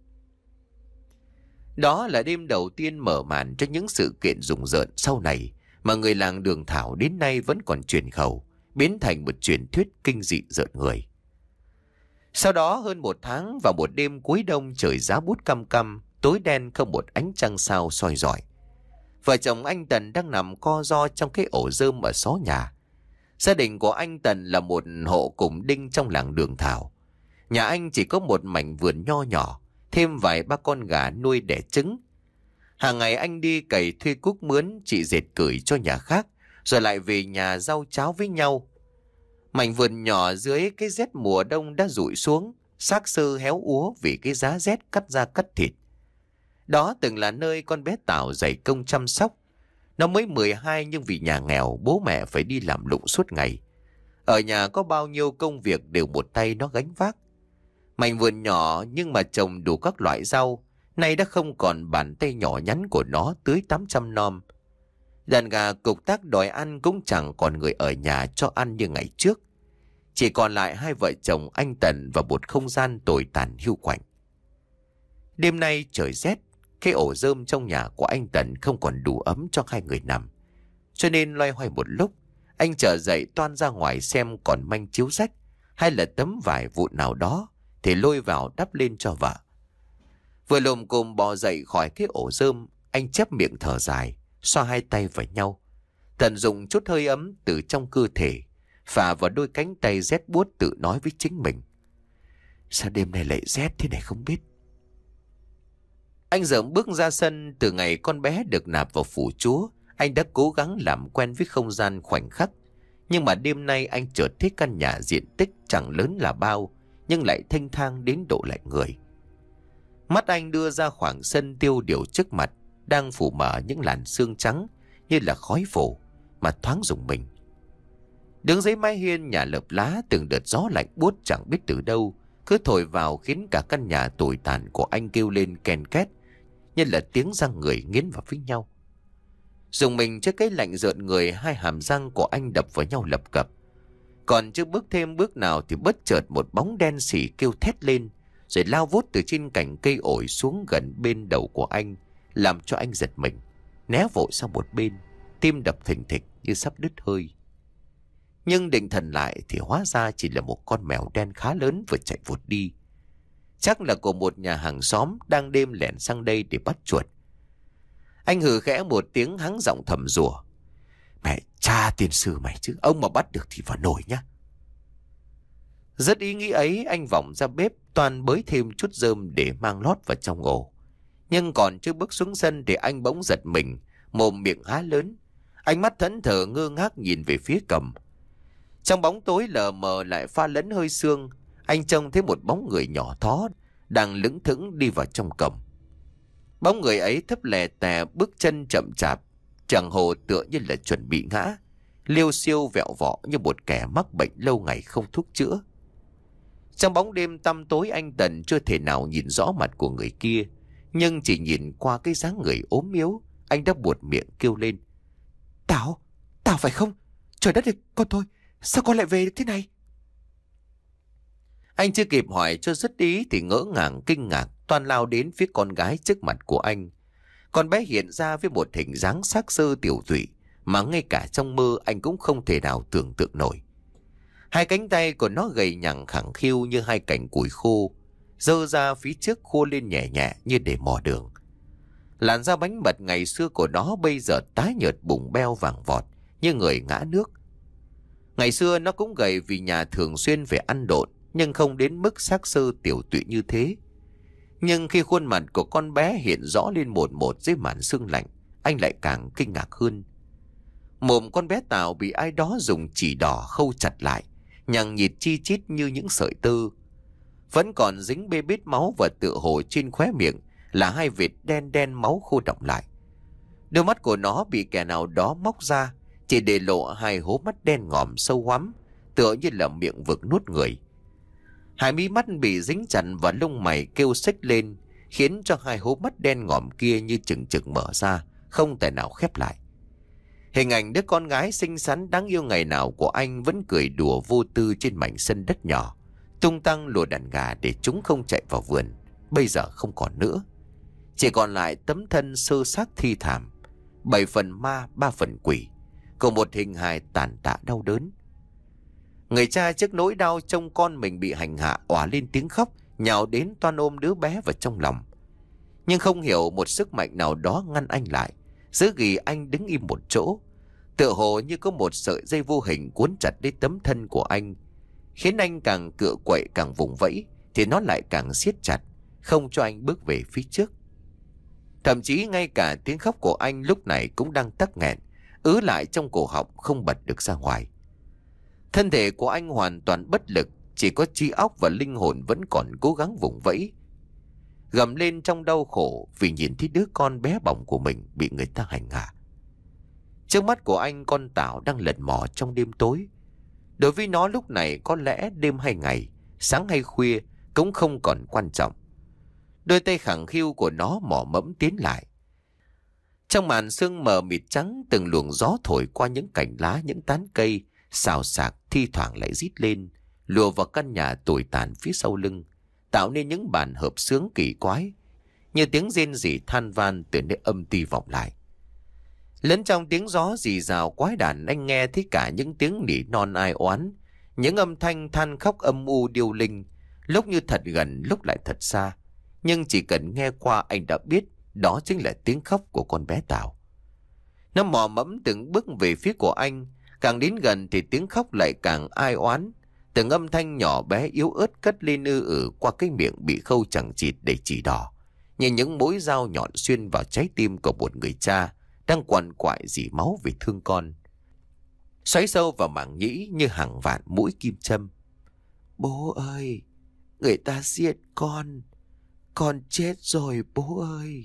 A: Đó là đêm đầu tiên mở màn cho những sự kiện rùng rợn sau này mà người làng Đường Thảo đến nay vẫn còn truyền khẩu, biến thành một truyền thuyết kinh dị rợn người. Sau đó hơn một tháng, vào một đêm cuối đông trời giá bút căm căm, tối đen không một ánh trăng sao soi rọi, Vợ chồng anh Tần đang nằm co ro trong cái ổ rơm ở xó nhà. Gia đình của anh Tần là một hộ cùng đinh trong làng Đường Thảo. Nhà anh chỉ có một mảnh vườn nho nhỏ, thêm vài ba con gà nuôi đẻ trứng. Hàng ngày anh đi cày thuê cuốc mướn, chị dệt cởi cho nhà khác, rồi lại về nhà rau cháo với nhau. Mảnh vườn nhỏ dưới cái rét mùa đông đã rụi xuống, xác xơ héo úa vì cái giá rét cắt da cắt thịt. Đó từng là nơi con bé Tảo dày công chăm sóc. Nó mới mười hai nhưng vì nhà nghèo, bố mẹ phải đi làm lụng suốt ngày. Ở nhà có bao nhiêu công việc đều một tay nó gánh vác. Mảnh vườn nhỏ nhưng mà trồng đủ các loại rau, nay đã không còn bàn tay nhỏ nhắn của nó tưới tám trăm nom. Đàn gà cục tác đòi ăn cũng chẳng còn người ở nhà cho ăn như ngày trước. Chỉ còn lại hai vợ chồng anh Tần và một không gian tồi tàn hiu quạnh. Đêm nay trời rét, cái ổ rơm trong nhà của anh Tần không còn đủ ấm cho hai người nằm. Cho nên loay hoay một lúc, anh trở dậy toan ra ngoài xem còn manh chiếu rách hay là tấm vải vụn nào đó thì lôi vào đắp lên cho vợ. Vừa lồm cồm bò dậy khỏi cái ổ rơm, anh chép miệng thở dài, xoa hai tay vào nhau, tận dụng chút hơi ấm từ trong cơ thể, phả vào đôi cánh tay rét buốt, tự nói với chính mình: sao đêm nay lại rét thế này không biết. Anh dợm bước ra sân. Từ ngày con bé được nạp vào phủ chúa, anh đã cố gắng làm quen với không gian khoảnh khắc. Nhưng mà đêm nay anh chợt thấy căn nhà diện tích chẳng lớn là bao, nhưng lại thênh thang đến độ lạnh người. Mắt anh đưa ra khoảng sân tiêu điều trước mặt, đang phủ mờ những làn sương trắng như là khói phổ mà thoáng rùng mình. Đứng dưới mái hiên nhà lợp lá, từng đợt gió lạnh buốt chẳng biết từ đâu cứ thổi vào, khiến cả căn nhà tồi tàn của anh kêu lên ken két như là tiếng răng người nghiến vào với nhau. Dùng mình trước cái lạnh rợn người, hai hàm răng của anh đập vào nhau lập cập. Còn chưa bước thêm bước nào thì bất chợt một bóng đen xỉ kêu thét lên, rồi lao vút từ trên cành cây ổi xuống gần bên đầu của anh, làm cho anh giật mình, né vội sang một bên, tim đập thình thịch như sắp đứt hơi. Nhưng định thần lại thì hóa ra chỉ là một con mèo đen khá lớn vừa chạy vụt đi. Chắc là của một nhà hàng xóm đang đêm lẻn sang đây để bắt chuột. Anh hừ khẽ một tiếng, hắng giọng thầm rủa: mẹ cha tiên sư mày chứ, ông mà bắt được thì vào nồi nhá. Rất ý nghĩ ấy, anh vòng ra bếp toan bới thêm chút rơm để mang lót vào trong ổ. Nhưng còn chưa bước xuống sân thì anh bỗng giật mình, mồm miệng há lớn, ánh mắt thẫn thờ ngơ ngác nhìn về phía cầm. Trong bóng tối lờ mờ lại pha lẫn hơi sương, anh trông thấy một bóng người nhỏ thó đang lững thững đi vào trong cổng. Bóng người ấy thấp lè tè, bước chân chậm chạp, chẳng hồ tựa như là chuẩn bị ngã, liêu xiêu vẹo vọ như một kẻ mắc bệnh lâu ngày không thuốc chữa. Trong bóng đêm tăm tối, anh Tần chưa thể nào nhìn rõ mặt của người kia, nhưng chỉ nhìn qua cái dáng người ốm yếu, anh đã buột miệng kêu lên: Tảo, Tảo phải không? Trời đất ơi, con tôi, sao con lại về được thế này? Anh chưa kịp hỏi cho dứt ý thì ngỡ ngàng kinh ngạc toan lao đến phía con gái trước mặt của anh. Con bé hiện ra với một hình dáng xác xơ tiểu tụy mà ngay cả trong mơ anh cũng không thể nào tưởng tượng nổi. Hai cánh tay của nó gầy nhằng khẳng khiu như hai cành củi khô, giơ ra phía trước khô lên nhẹ nhẹ như để mò đường. Làn da bánh mật ngày xưa của nó bây giờ tái nhợt bùng beo vàng vọt như người ngã nước. Ngày xưa nó cũng gầy vì nhà thường xuyên phải ăn độn, nhưng không đến mức xác xơ tiểu tụy như thế. Nhưng khi khuôn mặt của con bé hiện rõ lên một một dưới màn sương lạnh, anh lại càng kinh ngạc hơn. Mồm con bé Tảo bị ai đó dùng chỉ đỏ khâu chặt lại, nhằng nhịt chi chít như những sợi tơ. Vẫn còn dính bê bết máu, và tựa hồ trên khóe miệng là hai vệt đen đen máu khô đọng lại. Đôi mắt của nó bị kẻ nào đó móc ra, chỉ để lộ hai hố mắt đen ngòm sâu hoắm, tựa như là miệng vực nuốt người. Hai mí mắt bị dính chặt và lông mày kêu xếch lên, khiến cho hai hố mắt đen ngòm kia như chừng chừng mở ra, không thể nào khép lại. Hình ảnh đứa con gái xinh xắn đáng yêu ngày nào của anh vẫn cười đùa vô tư trên mảnh sân đất nhỏ, tung tăng lùa đàn gà để chúng không chạy vào vườn, bây giờ không còn nữa. Chỉ còn lại tấm thân sơ xác thi thảm, bảy phần ma ba phần quỷ, cùng một hình hài tàn tạ đau đớn. Người cha trước nỗi đau trông con mình bị hành hạ òa lên tiếng khóc, nhào đến toan ôm đứa bé vào trong lòng. Nhưng không hiểu một sức mạnh nào đó ngăn anh lại, giữ ghi anh đứng im một chỗ, tựa hồ như có một sợi dây vô hình cuốn chặt lấy tấm thân của anh, khiến anh càng cựa quậy càng vùng vẫy thì nó lại càng siết chặt, không cho anh bước về phía trước. Thậm chí ngay cả tiếng khóc của anh lúc này cũng đang tắc nghẹn, ứ lại trong cổ họng không bật được ra ngoài. Thân thể của anh hoàn toàn bất lực, chỉ có trí óc và linh hồn vẫn còn cố gắng vùng vẫy, gầm lên trong đau khổ vì nhìn thấy đứa con bé bỏng của mình bị người ta hành hạ. Trước mắt của anh, con Tảo đang lần mò trong đêm tối. Đối với nó lúc này có lẽ đêm hay ngày, sáng hay khuya cũng không còn quan trọng. Đôi tay khẳng khiu của nó mò mẫm tiến lại. Trong màn sương mờ mịt trắng, từng luồng gió thổi qua những cành lá, những tán cây, xào xạc thi thoảng lại rít lên, lùa vào căn nhà tồi tàn phía sau lưng, tạo nên những bản hợp xướng kỳ quái, như tiếng rên rỉ than van từ nơi âm ti vọng lại. Lẫn trong tiếng gió rì rào quái đản, anh nghe thấy cả những tiếng nỉ non ai oán, những âm thanh than khóc âm u điêu linh, lúc như thật gần, lúc lại thật xa. Nhưng chỉ cần nghe qua anh đã biết đó chính là tiếng khóc của con bé Tảo. Nó mò mẫm từng bước về phía của anh, càng đến gần thì tiếng khóc lại càng ai oán. Từng âm thanh nhỏ bé yếu ớt cất lên ư ử qua cái miệng bị khâu chẳng chịt để chỉ đỏ, như những mũi dao nhọn xuyên vào trái tim của một người cha đang quằn quại rỉ máu vì thương con, xoáy sâu vào màng nhĩ như hàng vạn mũi kim châm. Bố ơi, người ta giết con, con chết rồi bố ơi.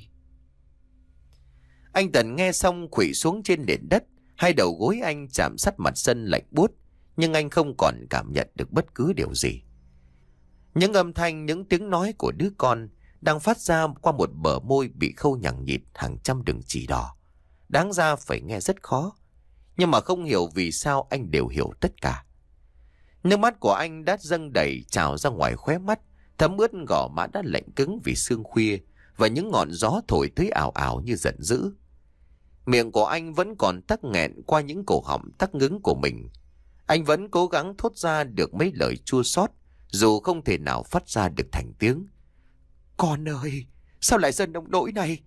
A: Anh Tần nghe xong khuỵu xuống trên nền đất, hai đầu gối anh chạm sát mặt sân lạnh buốt, nhưng anh không còn cảm nhận được bất cứ điều gì. Những âm thanh, những tiếng nói của đứa con đang phát ra qua một bờ môi bị khâu nhằng nhịt hàng trăm đường chỉ đỏ. Đáng ra phải nghe rất khó, nhưng mà không hiểu vì sao anh đều hiểu tất cả. Nước mắt của anh đã dâng đầy trào ra ngoài khóe mắt, thấm ướt gò má đã lạnh cứng vì sương khuya và những ngọn gió thổi tới ảo ảo như giận dữ. Miệng của anh vẫn còn tắc nghẹn qua những cổ họng tắc ngứng của mình. Anh vẫn cố gắng thốt ra được mấy lời chua xót, dù không thể nào phát ra được thành tiếng. Con ơi, sao lại giận nông nỗi này?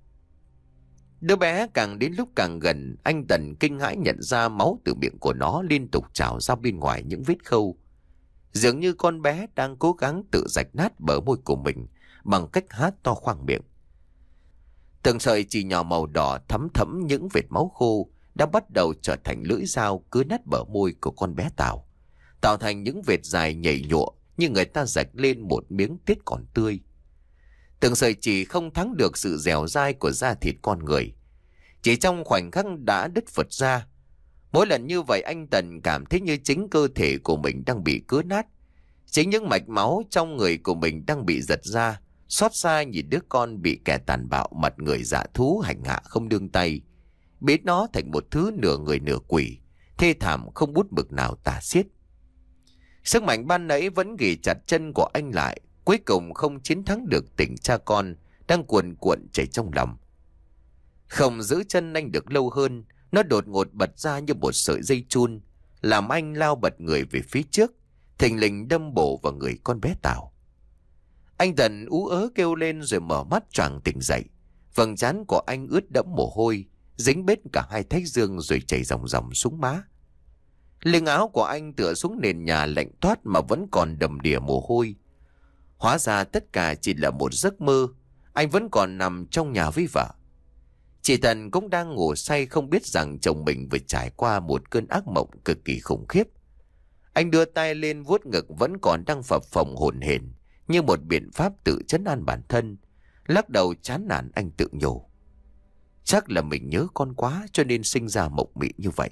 A: Đứa bé càng đến lúc càng gần, anh Tần kinh hãi nhận ra máu từ miệng của nó liên tục trào ra bên ngoài những vết khâu. Dường như con bé đang cố gắng tự rạch nát bờ môi của mình bằng cách há to khoang miệng. Từng sợi chỉ nhỏ màu đỏ thấm thẫm những vệt máu khô đã bắt đầu trở thành lưỡi dao cứa nát bờ môi của con bé Tảo, tạo thành những vệt dài nhảy nhụa như người ta rạch lên một miếng tiết còn tươi. Từng sợi chỉ không thắng được sự dẻo dai của da thịt con người, chỉ trong khoảnh khắc đã đứt phật ra. Mỗi lần như vậy, anh Tần cảm thấy như chính cơ thể của mình đang bị cứa nát, chính những mạch máu trong người của mình đang bị giật ra. Xót xa nhìn đứa con bị kẻ tàn bạo mặt người dạ thú hành hạ không đương tay, biến nó thành một thứ nửa người nửa quỷ, thê thảm không bút mực nào tả xiết. Sức mạnh ban nãy vẫn ghì chặt chân của anh lại, cuối cùng không chiến thắng được tình cha con đang cuồn cuộn chảy trong lòng. Không giữ chân anh được lâu hơn, nó đột ngột bật ra như một sợi dây chun, làm anh lao bật người về phía trước, thình lình đâm bổ vào người con bé Tảo. Anh Tần ú ớ kêu lên rồi mở mắt choàng tỉnh dậy. Vầng trán của anh ướt đẫm mồ hôi, dính bết cả hai thái dương rồi chảy ròng ròng xuống má. Lưng áo của anh tựa xuống nền nhà lạnh toát mà vẫn còn đầm đìa mồ hôi. Hóa ra tất cả chỉ là một giấc mơ, anh vẫn còn nằm trong nhà với vợ. Chị Tần cũng đang ngủ say, không biết rằng chồng mình vừa trải qua một cơn ác mộng cực kỳ khủng khiếp. Anh đưa tay lên vuốt ngực vẫn còn đang phập phồng hổn hển, như một biện pháp tự trấn an bản thân. Lắc đầu chán nản, anh tự nhủ, chắc là mình nhớ con quá cho nên sinh ra mộng mị như vậy.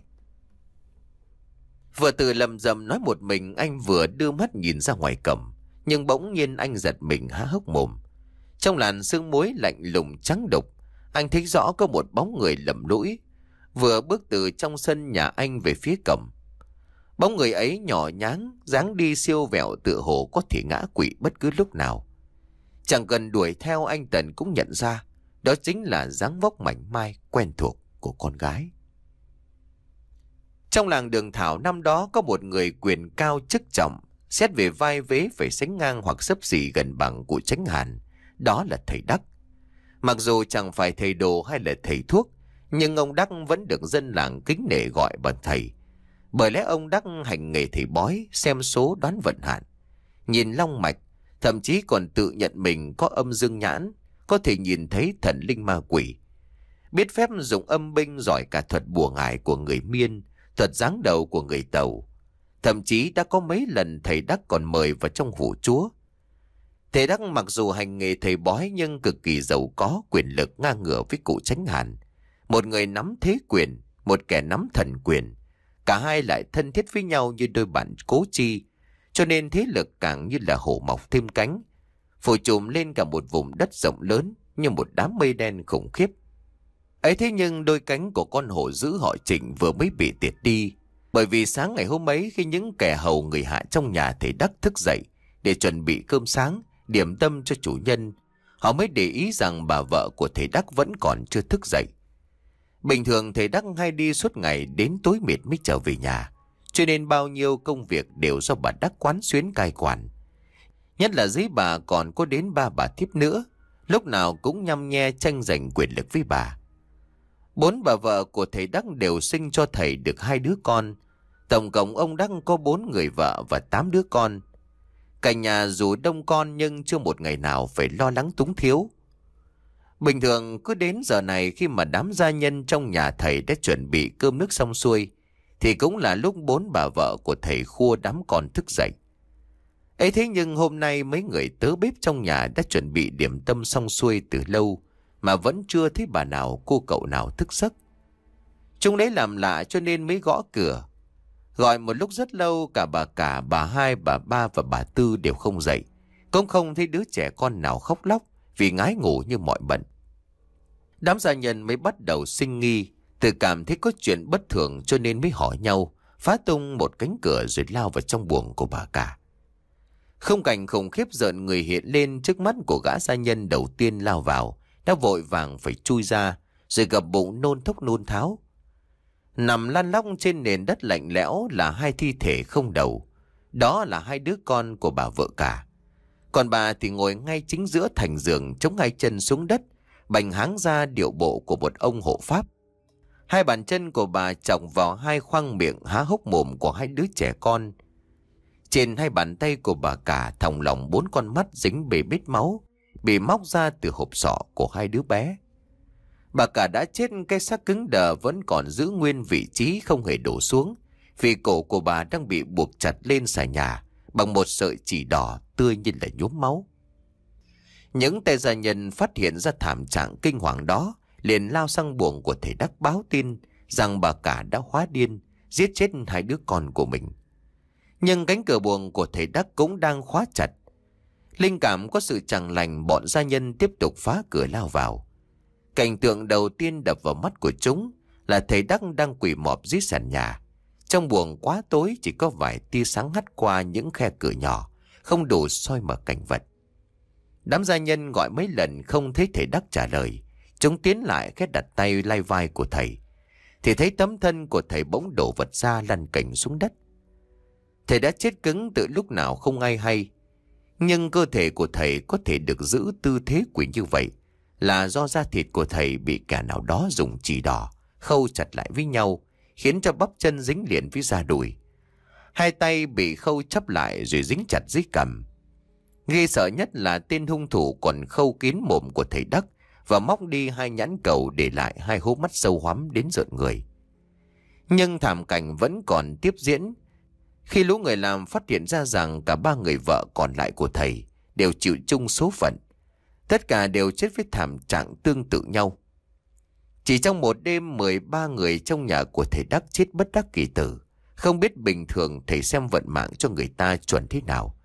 A: Vừa tự lầm rầm nói một mình, anh vừa đưa mắt nhìn ra ngoài cổng, nhưng bỗng nhiên anh giật mình há hốc mồm. Trong làn sương muối lạnh lùng trắng đục, anh thấy rõ có một bóng người lầm lũi vừa bước từ trong sân nhà anh về phía cổng. Bóng người ấy nhỏ nháng, dáng đi siêu vẹo, tựa hồ có thể ngã quỵ bất cứ lúc nào. Chẳng cần đuổi theo, anh Tần cũng nhận ra đó chính là dáng vóc mảnh mai quen thuộc của con gái. Trong làng Đường Thảo năm đó có một người quyền cao chức trọng, xét về vai vế phải sánh ngang hoặc xấp xỉ gần bằng của Chánh Hàn, đó là thầy Đắc. Mặc dù chẳng phải thầy đồ hay là thầy thuốc, Nhưng ông Đắc vẫn được dân làng kính nể gọi bằng thầy. Bởi lẽ ông Đắc hành nghề thầy bói, xem số đoán vận hạn, nhìn long mạch, thậm chí còn tự nhận mình có âm dương nhãn, có thể nhìn thấy thần linh ma quỷ. Biết phép dùng âm binh, giỏi cả thuật bùa ngải của người Miên, thuật giáng đầu của người Tàu. Thậm chí đã có mấy lần thầy Đắc còn mời vào trong phủ chúa. Thầy Đắc mặc dù hành nghề thầy bói nhưng cực kỳ giàu có, quyền lực ngang ngửa với cụ Chánh Hàn. Một người nắm thế quyền, một kẻ nắm thần quyền. Cả hai lại thân thiết với nhau như đôi bạn cố chi, cho nên thế lực càng như là hổ mọc thêm cánh, phủ trùm lên cả một vùng đất rộng lớn như một đám mây đen khủng khiếp. Ấy thế nhưng đôi cánh của con hổ dữ họ Trịnh vừa mới bị tiệt đi, bởi vì sáng ngày hôm ấy khi những kẻ hầu người hạ trong nhà thầy Đắc thức dậy để chuẩn bị cơm sáng, điểm tâm cho chủ nhân, họ mới để ý rằng bà vợ của thầy Đắc vẫn còn chưa thức dậy. Bình thường thầy Đắc hay đi suốt ngày đến tối mịt mới trở về nhà, cho nên bao nhiêu công việc đều do bà Đắc quán xuyến cai quản. Nhất là dưới bà còn có đến ba bà thiếp nữa, lúc nào cũng nhăm nhe tranh giành quyền lực với bà. Bốn bà vợ của thầy Đắc đều sinh cho thầy được hai đứa con. Tổng cộng ông Đắc có bốn người vợ và tám đứa con. Cả nhà dù đông con nhưng chưa một ngày nào phải lo lắng túng thiếu. Bình thường cứ đến giờ này, khi mà đám gia nhân trong nhà thầy đã chuẩn bị cơm nước xong xuôi, thì cũng là lúc bốn bà vợ của thầy khua đám con thức dậy. Ấy thế nhưng hôm nay mấy người tớ bếp trong nhà đã chuẩn bị điểm tâm xong xuôi từ lâu, mà vẫn chưa thấy bà nào cô cậu nào thức giấc. Chúng đấy làm lạ cho nên mới gõ cửa. Gọi một lúc rất lâu, cả bà cả, bà hai, bà ba và bà tư đều không dậy. Cũng không thấy đứa trẻ con nào khóc lóc vì ngái ngủ như mọi bận. Đám gia nhân mới bắt đầu sinh nghi, tự cảm thấy có chuyện bất thường cho nên mới hỏi nhau, phá tung một cánh cửa rồi lao vào trong buồng của bà cả. Không cảnh khủng khiếp rợn người hiện lên trước mắt của gã gia nhân đầu tiên lao vào, đã vội vàng phải chui ra, rồi gập bụng nôn thốc nôn tháo. Nằm lăn lóc trên nền đất lạnh lẽo là hai thi thể không đầu, đó là hai đứa con của bà vợ cả. Còn bà thì ngồi ngay chính giữa thành giường, chống hai chân xuống đất, bành háng ra điệu bộ của một ông hộ pháp. Hai bàn chân của bà chọc vào hai khoang miệng há hốc mồm của hai đứa trẻ con. Trên hai bàn tay của bà cả thòng lọng bốn con mắt dính bê bết máu, bị móc ra từ hộp sọ của hai đứa bé. Bà cả đã chết, cái xác cứng đờ vẫn còn giữ nguyên vị trí không hề đổ xuống, vì cổ của bà đang bị buộc chặt lên xà nhà bằng một sợi chỉ đỏ tươi như là nhuốm máu. Những tay gia nhân phát hiện ra thảm trạng kinh hoàng đó, liền lao sang buồng của thầy Đắc báo tin rằng bà cả đã hóa điên, giết chết hai đứa con của mình. Nhưng cánh cửa buồng của thầy Đắc cũng đang khóa chặt. Linh cảm có sự chẳng lành, bọn gia nhân tiếp tục phá cửa lao vào. Cảnh tượng đầu tiên đập vào mắt của chúng là thầy Đắc đang quỳ mọp dưới sàn nhà. Trong buồng quá tối, chỉ có vài tia sáng hắt qua những khe cửa nhỏ, không đủ soi mở cảnh vật. Đám gia nhân gọi mấy lần không thấy thầy Đắc trả lời. Chúng tiến lại khẽ đặt tay lay vai của thầy, thì thấy tấm thân của thầy bỗng đổ vật ra lăn cảnh xuống đất. Thầy đã chết cứng từ lúc nào không ai hay. Nhưng cơ thể của thầy có thể được giữ tư thế quỷ như vậy là do da thịt của thầy bị kẻ nào đó dùng chỉ đỏ khâu chặt lại với nhau, khiến cho bắp chân dính liền với da đùi. Hai tay bị khâu chắp lại rồi dính chặt dưới cằm. Ghê sợ nhất là tên hung thủ còn khâu kín mồm của thầy Đắc và móc đi hai nhãn cầu, để lại hai hố mắt sâu hoắm đến rợn người. Nhưng thảm cảnh vẫn còn tiếp diễn khi lũ người làm phát hiện ra rằng cả ba người vợ còn lại của thầy đều chịu chung số phận. Tất cả đều chết với thảm trạng tương tự nhau. Chỉ trong một đêm, mười ba người trong nhà của thầy Đắc chết bất đắc kỳ tử. Không biết bình thường thầy xem vận mạng cho người ta chuẩn thế nào,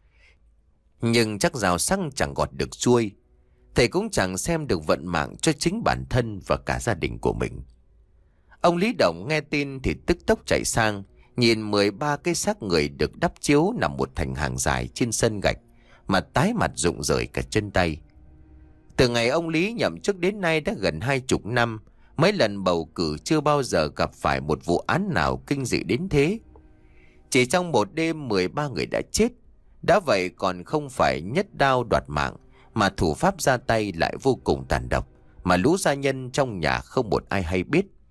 A: nhưng chắc rào xăng chẳng gọt được xuôi. Thầy cũng chẳng xem được vận mạng cho chính bản thân và cả gia đình của mình. Ông Lý Đồng nghe tin thì tức tốc chạy sang, nhìn mười ba cái xác người được đắp chiếu nằm một thành hàng dài trên sân gạch, mà tái mặt rụng rời cả chân tay. Từ ngày ông Lý nhậm chức đến nay đã gần hai chục năm, mấy lần bầu cử chưa bao giờ gặp phải một vụ án nào kinh dị đến thế. Chỉ trong một đêm mười ba người đã chết. Đã vậy còn không phải nhất đao đoạt mạng, mà thủ pháp ra tay lại vô cùng tàn độc, mà lũ gia nhân trong nhà không một ai hay biết.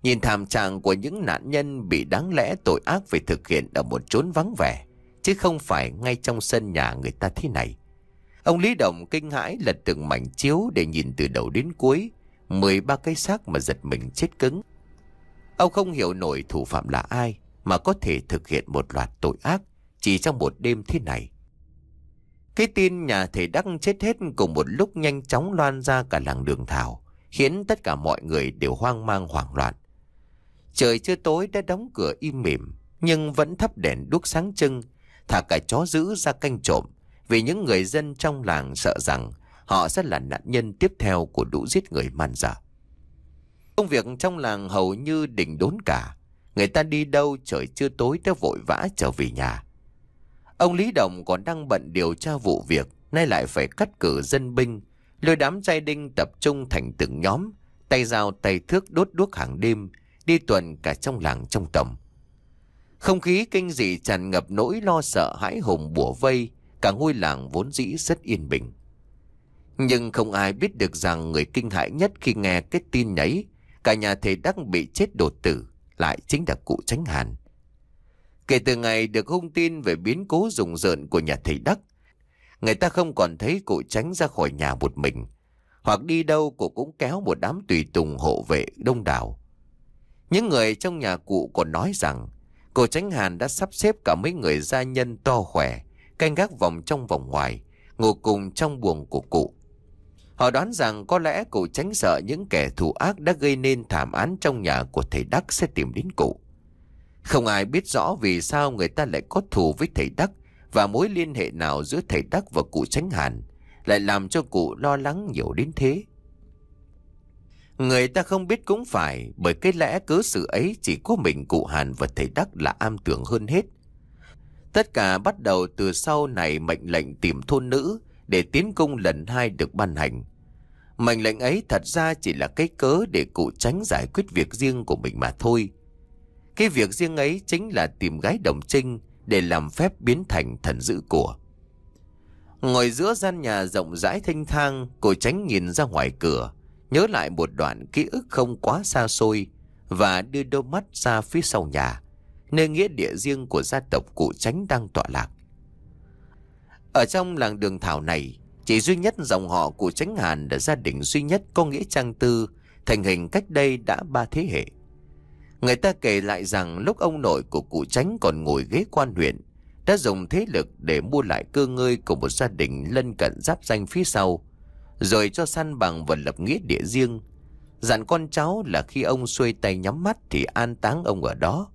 A: Nhìn thảm trạng của những nạn nhân bị đáng lẽ tội ác phải thực hiện ở một chốn vắng vẻ, chứ không phải ngay trong sân nhà người ta thế này. Ông Lý Đồng kinh hãi lật từng mảnh chiếu để nhìn từ đầu đến cuối, mười ba cái xác mà giật mình chết cứng. Ông không hiểu nổi thủ phạm là ai mà có thể thực hiện một loạt tội ác chỉ trong một đêm thế này. Cái tin nhà thầy Đắc chết hết cùng một lúc nhanh chóng loan ra cả làng Đường Thảo, khiến tất cả mọi người đều hoang mang hoảng loạn. Trời chưa tối đã đóng cửa im mỉm, nhưng vẫn thắp đèn đuốc sáng trưng, thả cả chó dữ ra canh trộm, vì những người dân trong làng sợ rằng họ sẽ là nạn nhân tiếp theo của lũ giết người man dợ. Công việc trong làng hầu như đình đốn cả, người ta đi đâu trời chưa tối đã vội vã trở về nhà. Ông Lý Đồng còn đang bận điều tra vụ việc, nay lại phải cắt cử dân binh, lôi đám trai đinh tập trung thành từng nhóm, tay dao tay thước đốt đuốc hàng đêm, đi tuần cả trong làng trong tổng. Không khí kinh dị tràn ngập nỗi lo sợ hãi hùng bủa vây cả ngôi làng vốn dĩ rất yên bình. Nhưng không ai biết được rằng người kinh hãi nhất khi nghe cái tin nhấy cả nhà thầy Đắc bị chết đột tử lại chính là cụ Chánh Hàn. Kể từ ngày được hung tin về biến cố rùng rợn của nhà thầy Đắc, người ta không còn thấy cụ Chánh ra khỏi nhà một mình, hoặc đi đâu cụ cũng kéo một đám tùy tùng hộ vệ đông đảo. Những người trong nhà cụ còn nói rằng cụ Chánh Hàn đã sắp xếp cả mấy người gia nhân to khỏe canh gác vòng trong vòng ngoài, ngủ cùng trong buồng của cụ. Họ đoán rằng có lẽ cụ Chánh sợ những kẻ thù ác đã gây nên thảm án trong nhà của thầy Đắc sẽ tìm đến cụ. Không ai biết rõ vì sao người ta lại có thù với thầy Đắc, và mối liên hệ nào giữa thầy Đắc và cụ Chánh Hàn lại làm cho cụ lo lắng nhiều đến thế. Người ta không biết cũng phải, bởi cái lẽ cớ sự ấy chỉ có mình cụ Hàn và thầy Đắc là am tường hơn hết. Tất cả bắt đầu từ sau này mệnh lệnh tìm thôn nữ để tiến công lần hai được ban hành. Mệnh lệnh ấy thật ra chỉ là cái cớ để cụ Chánh giải quyết việc riêng của mình mà thôi. Cái việc riêng ấy chính là tìm gái đồng trinh để làm phép biến thành thần giữ của. Ngồi giữa gian nhà rộng rãi thênh thang, cụ Chánh nhìn ra ngoài cửa, nhớ lại một đoạn ký ức không quá xa xôi, và đưa đôi mắt ra phía sau nhà, nơi nghĩa địa riêng của gia tộc cụ Chánh đang tọa lạc. Ở trong làng Đường Thảo này, chỉ duy nhất dòng họ cụ Chánh Hàn là gia đình duy nhất có nghĩa trang tư, thành hình cách đây đã ba thế hệ. Người ta kể lại rằng lúc ông nội của cụ Chánh còn ngồi ghế quan huyện, đã dùng thế lực để mua lại cơ ngơi của một gia đình lân cận giáp danh phía sau, rồi cho săn bằng và lập nghĩa địa riêng, dặn con cháu là khi ông xuôi tay nhắm mắt thì an táng ông ở đó.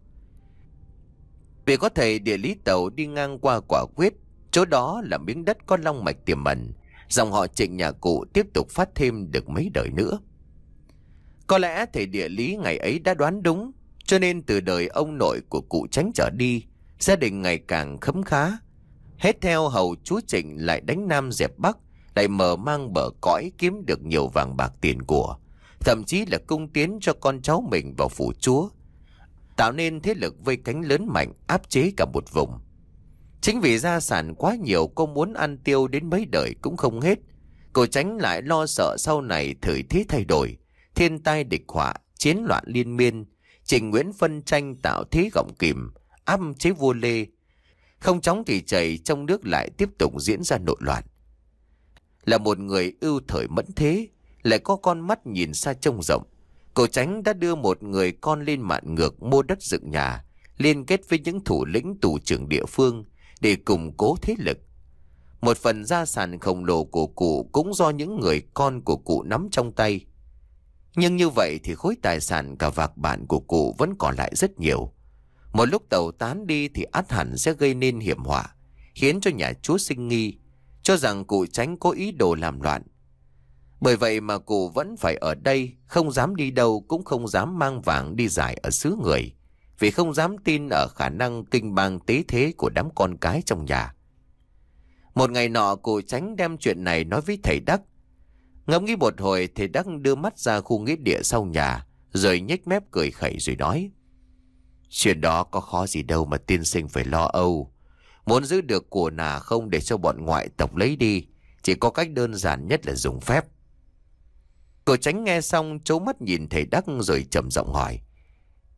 A: Vì có thầy địa lý Tàu đi ngang qua quả quyết, chỗ đó là miếng đất có long mạch tiềm ẩn, dòng họ Trịnh nhà cụ tiếp tục phát thêm được mấy đời nữa. Có lẽ thầy địa lý ngày ấy đã đoán đúng, cho nên từ đời ông nội của cụ Chánh trở đi, gia đình ngày càng khấm khá. Hết theo hầu chúa Trịnh lại đánh Nam dẹp Bắc, lại mở mang bờ cõi kiếm được nhiều vàng bạc tiền của, thậm chí là cung tiến cho con cháu mình vào phủ chúa, tạo nên thế lực vây cánh lớn mạnh áp chế cả một vùng. Chính vì gia sản quá nhiều, cô muốn ăn tiêu đến mấy đời cũng không hết. Cô Chánh lại lo sợ sau này thời thế thay đổi, thiên tai địch họa, chiến loạn liên miên, Trịnh Nguyễn phân tranh tạo thế gọng kìm, áp chế vua Lê. Không chóng thì chảy trong nước lại tiếp tục diễn ra nội loạn. Là một người ưu thời mẫn thế, lại có con mắt nhìn xa trông rộng, cô Chánh đã đưa một người con lên mạn ngược mua đất dựng nhà, liên kết với những thủ lĩnh tù trưởng địa phương để củng cố thế lực. Một phần gia sản khổng lồ của cụ cũng do những người con của cụ nắm trong tay. Nhưng như vậy thì khối tài sản cả vạc bản của cụ vẫn còn lại rất nhiều. Một lúc tàu tán đi thì ắt hẳn sẽ gây nên hiểm họa, khiến cho nhà chúa sinh nghi, cho rằng cụ Chánh có ý đồ làm loạn. Bởi vậy mà cụ vẫn phải ở đây, không dám đi đâu, cũng không dám mang vàng đi giải ở xứ người, vì không dám tin ở khả năng kinh bang tế thế của đám con cái trong nhà. Một ngày nọ, cụ Chánh đem chuyện này nói với thầy Đắc. Ngẫm nghĩ một hồi, thầy Đắc đưa mắt ra khu nghĩa địa sau nhà, rồi nhếch mép cười khẩy rồi nói: Chuyện đó có khó gì đâu mà tiên sinh phải lo âu. Muốn giữ được của nà không để cho bọn ngoại tộc lấy đi, chỉ có cách đơn giản nhất là dùng phép. Cụ Chánh nghe xong trố mắt nhìn thầy Đắc rồi trầm giọng hỏi: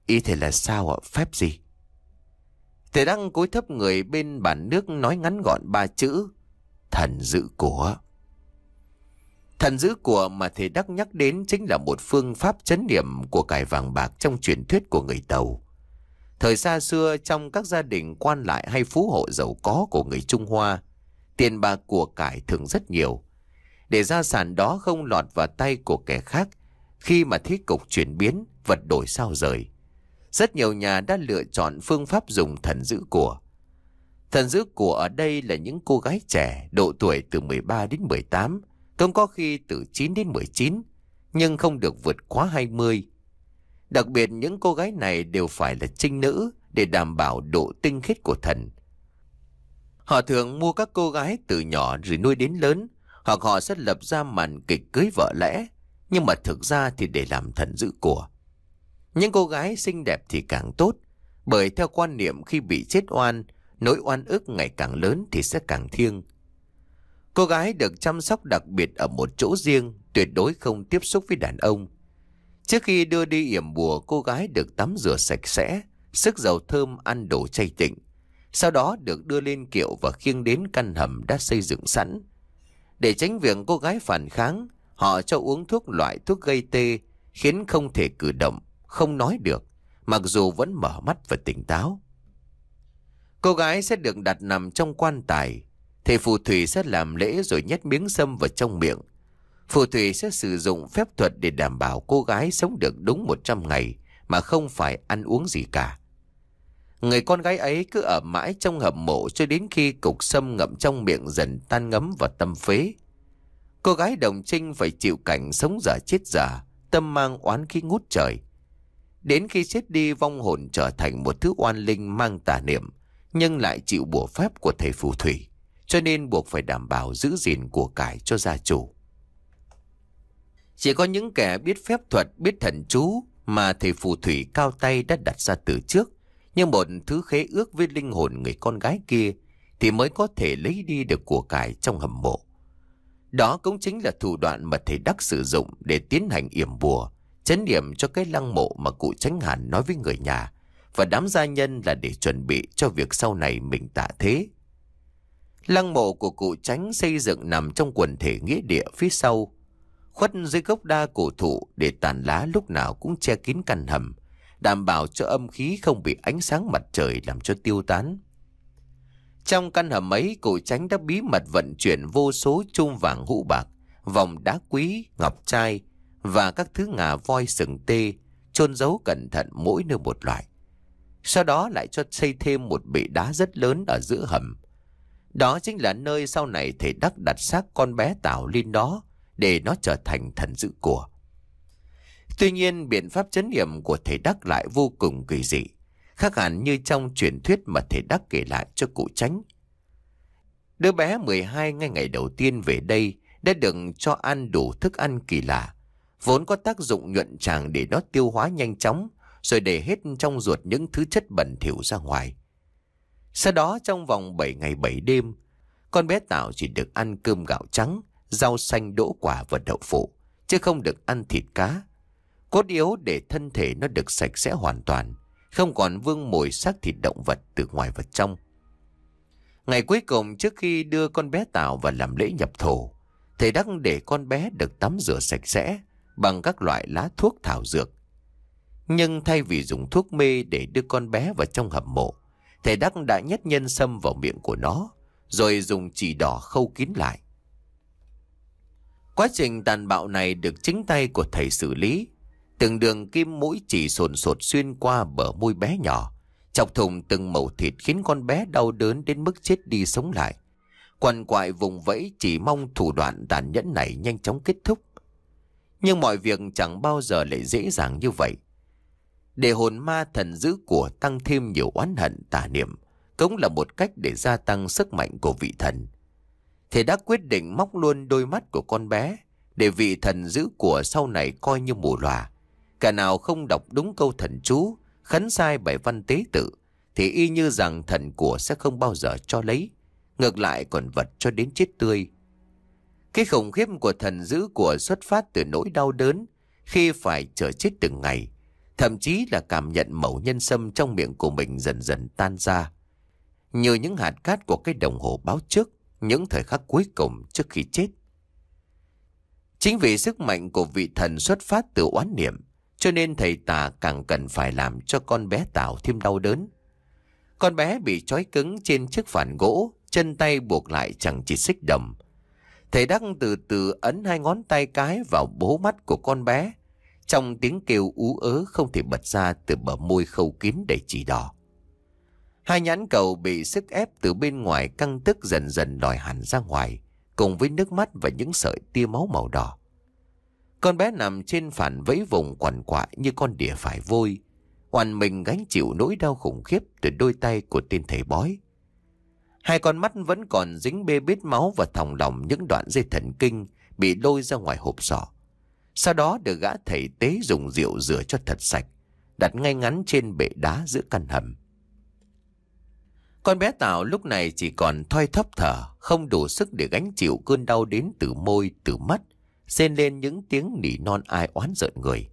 A: Ý thầy là sao ạ? Phép gì? Thầy Đắc cúi thấp người bên bàn nước nói ngắn gọn ba chữ: thần giữ của. Thần giữ của mà thầy Đắc nhắc đến chính là một phương pháp trấn niệm của cải vàng bạc trong truyền thuyết của người Tàu. Thời xa xưa, trong các gia đình quan lại hay phú hộ giàu có của người Trung Hoa, tiền bạc của cải thường rất nhiều. Để gia sản đó không lọt vào tay của kẻ khác, khi mà thế cục chuyển biến, vật đổi sao rời, rất nhiều nhà đã lựa chọn phương pháp dùng thần giữ của. Thần giữ của ở đây là những cô gái trẻ độ tuổi từ mười ba đến mười tám, cũng có khi từ chín đến mười chín, nhưng không được vượt quá hai mươi. Đặc biệt những cô gái này đều phải là trinh nữ để đảm bảo độ tinh khiết của thần. Họ thường mua các cô gái từ nhỏ rồi nuôi đến lớn, hoặc họ sẽ lập ra màn kịch cưới vợ lẽ, nhưng mà thực ra thì để làm thần giữ của. Những cô gái xinh đẹp thì càng tốt, bởi theo quan niệm khi bị chết oan, nỗi oan ức ngày càng lớn thì sẽ càng thiêng. Cô gái được chăm sóc đặc biệt ở một chỗ riêng, tuyệt đối không tiếp xúc với đàn ông. Trước khi đưa đi yểm bùa, cô gái được tắm rửa sạch sẽ, sức dầu thơm, ăn đồ chay tịnh. Sau đó được đưa lên kiệu và khiêng đến căn hầm đã xây dựng sẵn. Để tránh việc cô gái phản kháng, họ cho uống thuốc loại thuốc gây tê, khiến không thể cử động, không nói được, mặc dù vẫn mở mắt và tỉnh táo. Cô gái sẽ được đặt nằm trong quan tài. Thầy phù thủy sẽ làm lễ rồi nhét miếng sâm vào trong miệng. Phù thủy sẽ sử dụng phép thuật để đảm bảo cô gái sống được đúng một trăm ngày mà không phải ăn uống gì cả. Người con gái ấy cứ ở mãi trong hầm mộ cho đến khi cục sâm ngậm trong miệng dần tan ngấm vào tâm phế. Cô gái đồng trinh phải chịu cảnh sống dở chết dở, tâm mang oán khí ngút trời. Đến khi chết đi, vong hồn trở thành một thứ oan linh mang tà niệm, nhưng lại chịu bùa phép của thầy phù thủy, cho nên buộc phải đảm bảo giữ gìn của cải cho gia chủ. Chỉ có những kẻ biết phép thuật, biết thần chú mà thầy phù thủy cao tay đã đặt ra từ trước, như một thứ khế ước với linh hồn người con gái kia, thì mới có thể lấy đi được của cải trong hầm mộ. Đó cũng chính là thủ đoạn mà thầy Đắc sử dụng để tiến hành yểm bùa, trấn yểm cho cái lăng mộ mà cụ Chánh Hàn nói với người nhà và đám gia nhân là để chuẩn bị cho việc sau này mình tạ thế. Lăng mộ của cụ Chánh xây dựng nằm trong quần thể nghĩa địa phía sau, khuất dưới gốc đa cổ thụ để tàn lá lúc nào cũng che kín căn hầm, đảm bảo cho âm khí không bị ánh sáng mặt trời làm cho tiêu tán. Trong căn hầm ấy, cụ Chánh đã bí mật vận chuyển vô số chum vàng hũ bạc, vòng đá quý, ngọc trai và các thứ ngà voi sừng tê, chôn giấu cẩn thận mỗi nơi một loại. Sau đó lại cho xây thêm một bệ đá rất lớn ở giữa hầm. Đó chính là nơi sau này thầy Đắc đặt xác con bé Tảo lên đó để nó trở thành thần giữ của. Tuy nhiên, biện pháp trấn yểm của thầy Đắc lại vô cùng kỳ dị, khác hẳn như trong truyền thuyết mà thầy Đắc kể lại cho cụ Chánh. Đứa bé mười hai ngay ngày đầu tiên về đây đã được cho ăn đủ thức ăn kỳ lạ, vốn có tác dụng nhuận tràng để nó tiêu hóa nhanh chóng, rồi để hết trong ruột những thứ chất bẩn thỉu ra ngoài. Sau đó trong vòng bảy ngày bảy đêm, con bé Tảo chỉ được ăn cơm gạo trắng, rau xanh, đỗ quả và đậu phụ, chứ không được ăn thịt cá. Cốt yếu để thân thể nó được sạch sẽ hoàn toàn, không còn vương mùi xác thịt động vật từ ngoài vào trong. Ngày cuối cùng trước khi đưa con bé Tảo vào làm lễ nhập thổ, thầy Đắc để con bé được tắm rửa sạch sẽ bằng các loại lá thuốc thảo dược. Nhưng thay vì dùng thuốc mê để đưa con bé vào trong hầm mộ, thầy Đắc đã nhét nhân sâm vào miệng của nó, rồi dùng chỉ đỏ khâu kín lại. Quá trình tàn bạo này được chính tay của thầy xử lý. Từng đường kim mũi chỉ sồn sột xuyên qua bờ môi bé nhỏ, chọc thủng từng mẩu thịt khiến con bé đau đớn đến mức chết đi sống lại. Quằn quại vùng vẫy chỉ mong thủ đoạn tàn nhẫn này nhanh chóng kết thúc. Nhưng mọi việc chẳng bao giờ lại dễ dàng như vậy. Để hồn ma thần giữ của tăng thêm nhiều oán hận tà niệm cũng là một cách để gia tăng sức mạnh của vị thần. Thầy đã quyết định móc luôn đôi mắt của con bé để vị thần giữ của sau này coi như mù lòa. Cả nào không đọc đúng câu thần chú, khấn sai bài văn tế tự, thì y như rằng thần của sẽ không bao giờ cho lấy, ngược lại còn vật cho đến chết tươi. Cái khủng khiếp của thần giữ của xuất phát từ nỗi đau đớn khi phải chờ chết từng ngày, thậm chí là cảm nhận mẩu nhân sâm trong miệng của mình dần dần tan ra, như những hạt cát của cái đồng hồ báo trước những thời khắc cuối cùng trước khi chết. Chính vì sức mạnh của vị thần xuất phát từ oán niệm, cho nên thầy tà càng cần phải làm cho con bé Tảo thêm đau đớn. Con bé bị trói cứng trên chiếc phản gỗ, chân tay buộc lại chẳng chỉ xích đồng. Thầy Đắc từ từ ấn hai ngón tay cái vào bố mắt của con bé, trong tiếng kêu ú ớ không thể bật ra từ bờ môi khâu kín đầy chỉ đỏ. Hai nhãn cầu bị sức ép từ bên ngoài căng tức dần dần lòi hẳn ra ngoài, cùng với nước mắt và những sợi tia máu màu đỏ. Con bé nằm trên phản vẫy vùng quằn quại như con đỉa phải vôi, oằn mình gánh chịu nỗi đau khủng khiếp từ đôi tay của tên thầy bói. Hai con mắt vẫn còn dính bê bết máu và thòng lọng những đoạn dây thần kinh bị lôi ra ngoài hộp sọ. Sau đó được gã thầy tế dùng rượu rửa cho thật sạch, đặt ngay ngắn trên bệ đá giữa căn hầm. Con bé Tảo lúc này chỉ còn thoi thóp thở, không đủ sức để gánh chịu cơn đau đến từ môi, từ mắt, rên lên những tiếng nỉ non ai oán rợn người.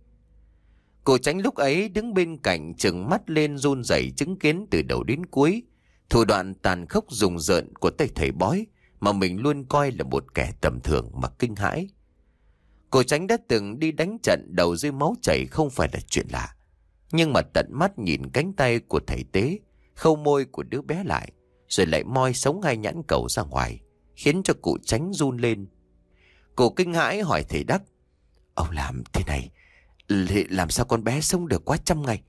A: Cô Tránh lúc ấy đứng bên cạnh trừng mắt lên run rẩy chứng kiến từ đầu đến cuối thủ đoạn tàn khốc rùng rợn của tay thầy bói mà mình luôn coi là một kẻ tầm thường mà kinh hãi. Cô Tránh đã từng đi đánh trận đầu rơi máu chảy không phải là chuyện lạ, nhưng mà tận mắt nhìn cánh tay của thầy tế khâu môi của đứa bé lại, rồi lại moi sống hai nhãn cầu ra ngoài, khiến cho cụ Tránh run lên. Cô kinh hãi hỏi thầy Đắc: "Ông làm thế này, làm sao con bé sống được quá trăm ngày?"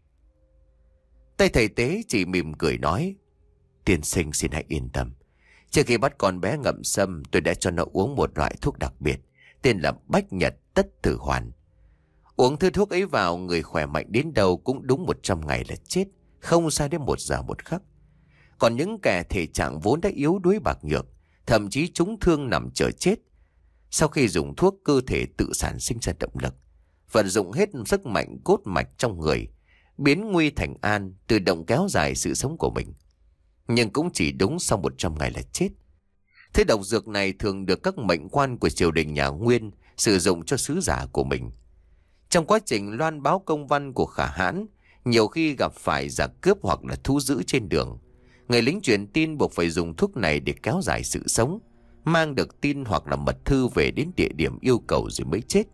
A: Tay thầy tế chỉ mỉm cười nói: "Tiên sinh xin hãy yên tâm. Trước khi bắt con bé ngậm sâm, tôi đã cho nó uống một loại thuốc đặc biệt, tên là Bách Nhật Tất Tử Hoàn. Uống thứ thuốc ấy vào, người khỏe mạnh đến đâu cũng đúng một trăm ngày là chết, không sai đến một giờ một khắc. Còn những kẻ thể trạng vốn đã yếu đuối bạc nhược, thậm chí chúng thương nằm chờ chết, sau khi dùng thuốc cơ thể tự sản sinh ra động lực, vận dụng hết sức mạnh cốt mạch trong người, biến nguy thành an, tự động kéo dài sự sống của mình. Nhưng cũng chỉ đúng sau một trăm ngày là chết. Thế độc dược này thường được các mệnh quan của triều đình nhà Nguyên sử dụng cho sứ giả của mình. Trong quá trình loan báo công văn của Khả Hãn, nhiều khi gặp phải giặc cướp hoặc là thú dữ trên đường, người lính truyền tin buộc phải dùng thuốc này để kéo dài sự sống, mang được tin hoặc là mật thư về đến địa điểm yêu cầu rồi mới chết.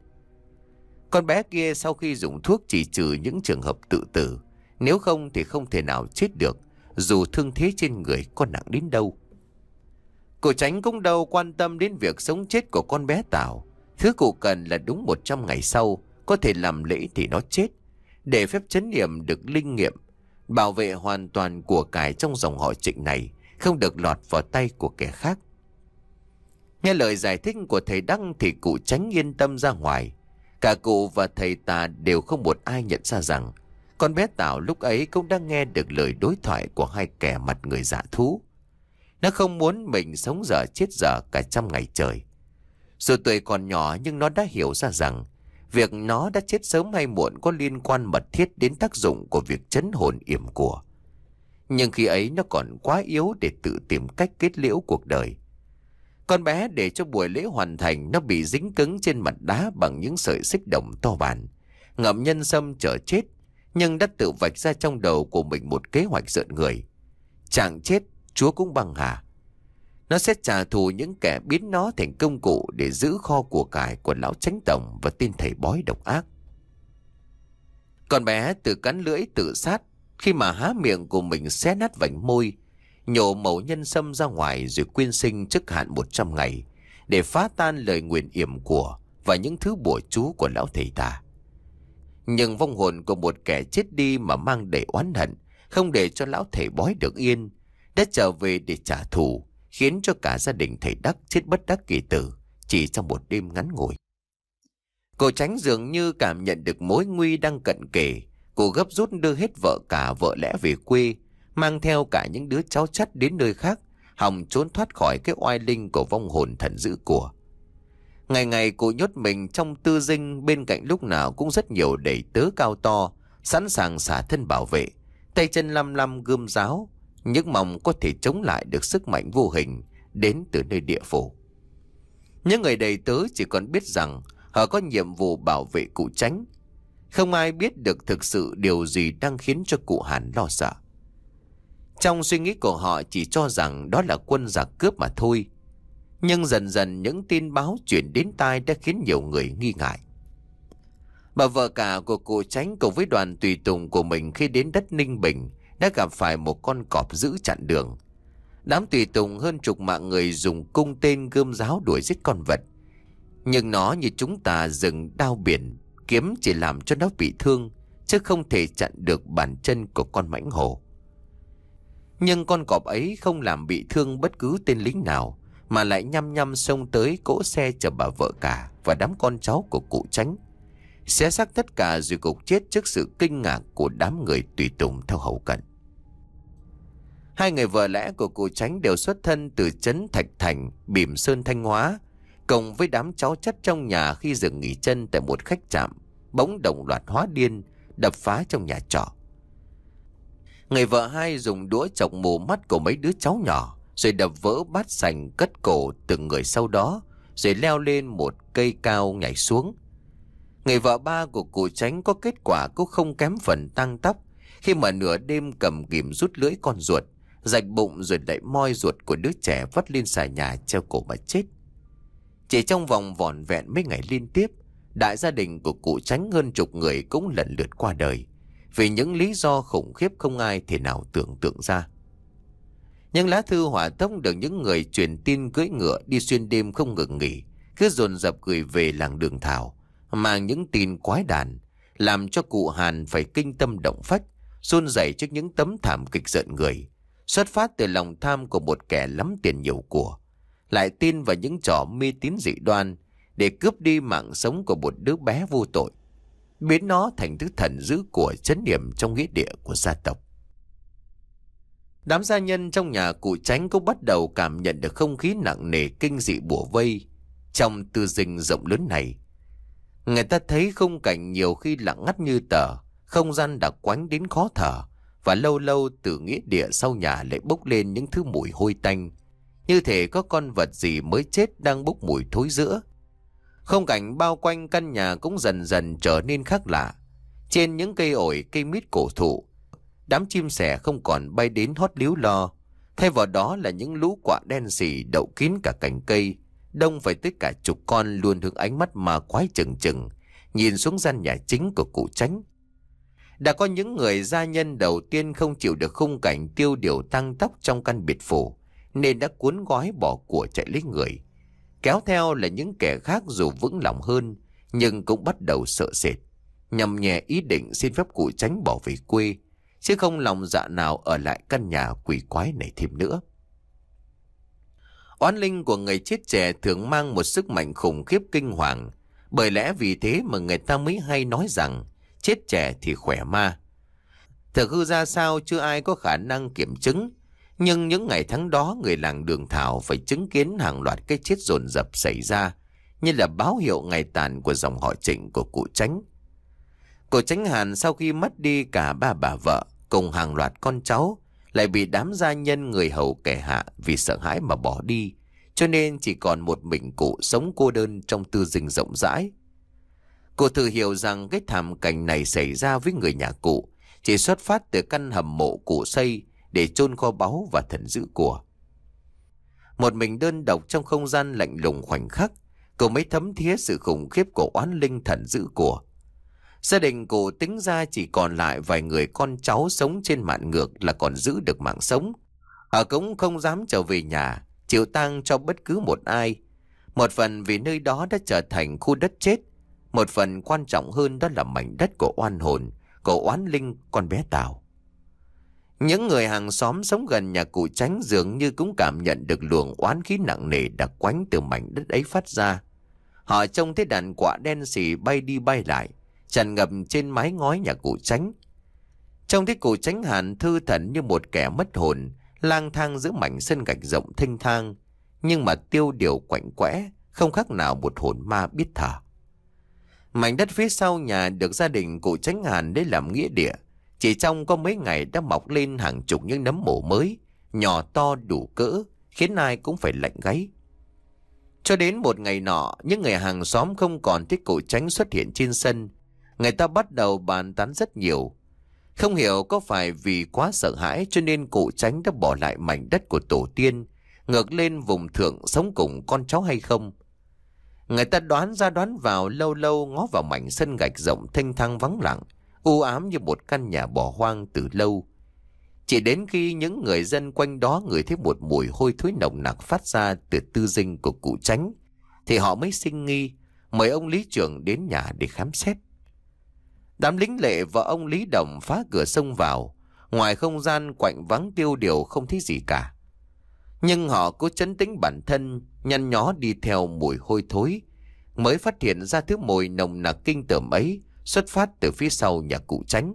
A: Con bé kia sau khi dùng thuốc chỉ trừ những trường hợp tự tử, nếu không thì không thể nào chết được, dù thương thế trên người có nặng đến đâu." Cô Tránh cũng đâu quan tâm đến việc sống chết của con bé Tảo. Thứ cụ cần là đúng một trăm ngày sau có thể làm lễ thì nó chết, để phép trấn yểm được linh nghiệm, bảo vệ hoàn toàn của cải trong dòng họ Trịnh này không được lọt vào tay của kẻ khác. Nghe lời giải thích của thầy Đăng thì cụ Tránh yên tâm ra ngoài. Cả cụ và thầy Tà đều không một ai nhận ra rằng con bé Tảo lúc ấy cũng đã nghe được lời đối thoại của hai kẻ mặt người dạ thú. Nó không muốn mình sống dở chết dở cả trăm ngày trời. Dù tuổi còn nhỏ nhưng nó đã hiểu ra rằng việc nó đã chết sớm hay muộn có liên quan mật thiết đến tác dụng của việc trấn hồn yểm của. Nhưng khi ấy nó còn quá yếu để tự tìm cách kết liễu cuộc đời. Con bé để cho buổi lễ hoàn thành, nó bị dính cứng trên mặt đá bằng những sợi xích đồng to bản, ngậm nhân sâm chờ chết, nhưng đã tự vạch ra trong đầu của mình một kế hoạch rợn người. Chàng chết, Chúa cũng bằng hà. Nó sẽ trả thù những kẻ biến nó thành công cụ để giữ kho của cải của lão Chánh Tổng và tên thầy bói độc ác. Con bé tự cắn lưỡi tự sát khi mà há miệng của mình xé nát vành môi, nhổ mẩu nhân sâm ra ngoài rồi quyên sinh trước hạn một trăm ngày để phá tan lời nguyền yểm của và những thứ bùa chú của lão thầy tà. Nhưng vong hồn của một kẻ chết đi mà mang đầy oán hận, không để cho lão thầy bói được yên, đã trở về để trả thù, khiến cho cả gia đình thầy Đắc chết bất đắc kỳ tử chỉ trong một đêm ngắn ngủi. Cô Tránh dường như cảm nhận được mối nguy đang cận kề, cô gấp rút đưa hết vợ cả vợ lẽ về quê, mang theo cả những đứa cháu chắt đến nơi khác, hòng trốn thoát khỏi cái oai linh của vong hồn thần dữ của. Ngày ngày cô nhốt mình trong tư dinh, bên cạnh lúc nào cũng rất nhiều đầy tớ cao to, sẵn sàng xả thân bảo vệ, tay chân lăm lăm gươm giáo, những mong có thể chống lại được sức mạnh vô hình đến từ nơi địa phủ. Những người đầy tớ chỉ còn biết rằng họ có nhiệm vụ bảo vệ cụ Tránh. Không ai biết được thực sự điều gì đang khiến cho cụ Hàn lo sợ. Trong suy nghĩ của họ chỉ cho rằng đó là quân giặc cướp mà thôi. Nhưng dần dần những tin báo chuyển đến tai đã khiến nhiều người nghi ngại. Bà vợ cả của cụ Chánh cùng với đoàn tùy tùng của mình khi đến đất Ninh Bình đã gặp phải một con cọp giữ chặn đường. Đám tùy tùng hơn chục mạng người dùng cung tên gươm giáo đuổi giết con vật. Nhưng nó như chúng ta dừng đao biển, kiếm chỉ làm cho nó bị thương, chứ không thể chặn được bàn chân của con mãnh hổ. Nhưng con cọp ấy không làm bị thương bất cứ tên lính nào, mà lại nhăm nhăm xông tới cỗ xe chở bà vợ cả và đám con cháu của cụ Chánh, xé xác tất cả rồi gục chết trước sự kinh ngạc của đám người tùy tùng theo hậu cận. Hai người vợ lẽ của cụ Chánh đều xuất thân từ trấn Thạch Thành, Bỉm Sơn, Thanh Hóa, cùng với đám cháu chắt trong nhà khi dừng nghỉ chân tại một khách trạm, bỗng đồng loạt hóa điên, đập phá trong nhà trọ. Người vợ hai dùng đũa chọc mù mắt của mấy đứa cháu nhỏ, rồi đập vỡ bát sành cất cổ từng người sau đó, rồi leo lên một cây cao nhảy xuống. Người vợ ba của cụ Chánh có kết quả cũng không kém phần tăng tóc, khi mà nửa đêm cầm kìm rút lưỡi con ruột, rạch bụng rồi lại moi ruột của đứa trẻ vắt lên xà nhà treo cổ mà chết. Chỉ trong vòng vỏn vẹn mấy ngày liên tiếp, đại gia đình của cụ Chánh hơn chục người cũng lần lượt qua đời, vì những lý do khủng khiếp không ai thể nào tưởng tượng ra. Những lá thư hỏa tốc được những người truyền tin cưỡi ngựa đi xuyên đêm không ngừng nghỉ, cứ dồn dập gửi về làng Đường Thảo, mang những tin quái đản, làm cho cụ Hàn phải kinh tâm động phách, run rẩy trước những tấm thảm kịch giận người, xuất phát từ lòng tham của một kẻ lắm tiền nhiều của, lại tin vào những trò mê tín dị đoan để cướp đi mạng sống của một đứa bé vô tội, biến nó thành thứ thần dữ của trấn niệm trong nghĩa địa của gia tộc. Đám gia nhân trong nhà cụ Chánh cũng bắt đầu cảm nhận được không khí nặng nề kinh dị bủa vây trong tư dinh rộng lớn này. Người ta thấy khung cảnh nhiều khi lặng ngắt như tờ, không gian đặc quánh đến khó thở, và lâu lâu từ nghĩa địa sau nhà lại bốc lên những thứ mùi hôi tanh, như thể có con vật gì mới chết đang bốc mùi thối rữa. Khung cảnh bao quanh căn nhà cũng dần dần trở nên khác lạ. Trên những cây ổi, cây mít cổ thụ, đám chim sẻ không còn bay đến hót líu lo, thay vào đó là những lũ quạ đen sì đậu kín cả cành cây, đông phải tới cả chục con, luôn hướng ánh mắt ma quái chừng chừng nhìn xuống gian nhà chính của cụ Chánh. Đã có những người gia nhân đầu tiên không chịu được khung cảnh tiêu điều tăng tóc trong căn biệt phủ, nên đã cuốn gói bỏ của chạy lấy người. Kéo theo là những kẻ khác dù vững lòng hơn, nhưng cũng bắt đầu sợ sệt, nhằm nhẹ ý định xin phép cụ Chánh bỏ về quê, chứ không lòng dạ nào ở lại căn nhà quỷ quái này thêm nữa. Oán linh của người chết trẻ thường mang một sức mạnh khủng khiếp kinh hoàng, bởi lẽ vì thế mà người ta mới hay nói rằng chết trẻ thì khỏe ma. Thực hư ra sao chưa ai có khả năng kiểm chứng, nhưng những ngày tháng đó người làng Đường Thảo phải chứng kiến hàng loạt cái chết dồn dập xảy ra, như là báo hiệu ngày tàn của dòng họ Trịnh của cụ Chánh. Cụ Chánh Hàn sau khi mất đi cả ba bà vợ cùng hàng loạt con cháu, lại bị đám gia nhân người hầu kẻ hạ vì sợ hãi mà bỏ đi, cho nên chỉ còn một mình cụ sống cô đơn trong tư dinh rộng rãi. Cụ thử hiểu rằng cái thảm cảnh này xảy ra với người nhà cụ chỉ xuất phát từ căn hầm mộ cụ xây để chôn kho báu và thần dữ của. Một mình đơn độc trong không gian lạnh lùng khoảnh khắc, cụ mới thấm thía sự khủng khiếp của oán linh thần dữ của. Gia đình cụ tính ra chỉ còn lại vài người con cháu sống trên mạn ngược là còn giữ được mạng sống. Họ cũng không dám trở về nhà, chịu tang cho bất cứ một ai. Một phần vì nơi đó đã trở thành khu đất chết, một phần quan trọng hơn đó là mảnh đất của oan hồn, của oán linh con bé Tào. Những người hàng xóm sống gần nhà cụ Chánh dường như cũng cảm nhận được luồng oán khí nặng nề đặc quánh từ mảnh đất ấy phát ra. Họ trông thấy đàn quạ đen sì bay đi bay lại, tràn ngập trên mái ngói nhà cụ Chánh. Trông thấy cụ Chánh Hàn thư thẩn như một kẻ mất hồn, lang thang giữa mảnh sân gạch rộng thênh thang, nhưng mà tiêu điều quạnh quẽ, không khác nào một hồn ma biết thở. Mảnh đất phía sau nhà được gia đình cụ Chánh Hàn lấy làm nghĩa địa, chỉ trong có mấy ngày đã mọc lên hàng chục những nấm mồ mới, nhỏ to đủ cỡ, khiến ai cũng phải lạnh gáy. Cho đến một ngày nọ, những người hàng xóm không còn thấy cụ Chánh xuất hiện trên sân, Người ta bắt đầu bàn tán rất nhiều. Không hiểu có phải vì quá sợ hãi cho nên cụ Chánh đã bỏ lại mảnh đất của tổ tiên, ngược lên vùng thượng sống cùng con cháu hay không. Người ta đoán ra đoán vào, lâu lâu ngó vào mảnh sân gạch rộng thênh thang vắng lặng, u ám như một căn nhà bỏ hoang từ lâu. Chỉ đến khi những người dân quanh đó ngửi thấy một mùi hôi thối nồng nặc phát ra từ tư dinh của cụ Chánh, thì họ mới sinh nghi, mời ông lý trưởng đến nhà để khám xét. Đám lính lệ và ông Lý Đồng phá cửa xông vào. Ngoài không gian quạnh vắng tiêu điều không thấy gì cả. Nhưng họ cố trấn tĩnh bản thân, nhăn nhó đi theo mùi hôi thối, mới phát hiện ra thứ mùi nồng nặc kinh tởm ấy xuất phát từ phía sau nhà cụ Chánh.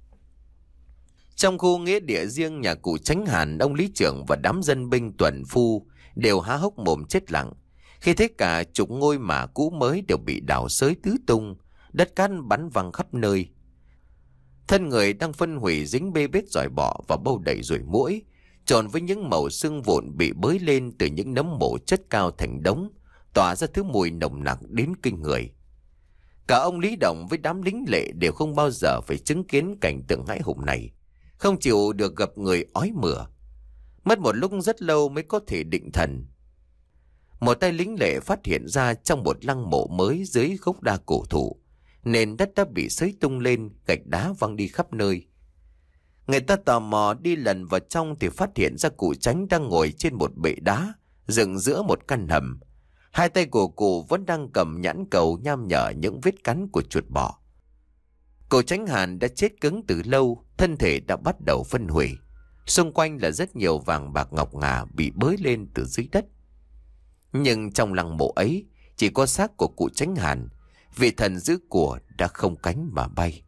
A: Trong khu nghĩa địa riêng nhà cụ Chánh Hàn, ông lý trưởng và đám dân binh tuần phu đều há hốc mồm chết lặng khi thấy cả chục ngôi mả cũ mới đều bị đào xới tứ tung, đất cát bắn văng khắp nơi. Thân người đang phân hủy dính bê bết giỏi bọ và bâu đầy ruồi muỗi, trộn với những mẩu xương vụn bị bới lên từ những nấm mộ chất cao thành đống, tỏa ra thứ mùi nồng nặc đến kinh người. Cả ông Lý Đồng với đám lính lệ đều không bao giờ phải chứng kiến cảnh tượng hãi hùng này, không chịu được gặp người ói mửa. Mất một lúc rất lâu mới có thể định thần. Một tay lính lệ phát hiện ra trong một lăng mộ mới dưới gốc đa cổ thụ, nền đất đã bị xới tung lên, gạch đá văng đi khắp nơi. Người ta tò mò đi lần vào trong thì phát hiện ra cụ Chánh đang ngồi trên một bệ đá dựng giữa một căn hầm. Hai tay của cụ vẫn đang cầm nhãn cầu nham nhở những vết cắn của chuột bọ. Cụ Chánh Hàn đã chết cứng từ lâu, thân thể đã bắt đầu phân hủy. Xung quanh là rất nhiều vàng bạc ngọc ngà bị bới lên từ dưới đất. Nhưng trong lăng mộ ấy chỉ có xác của cụ Chánh Hàn, vị thần giữ của đã không cánh mà bay.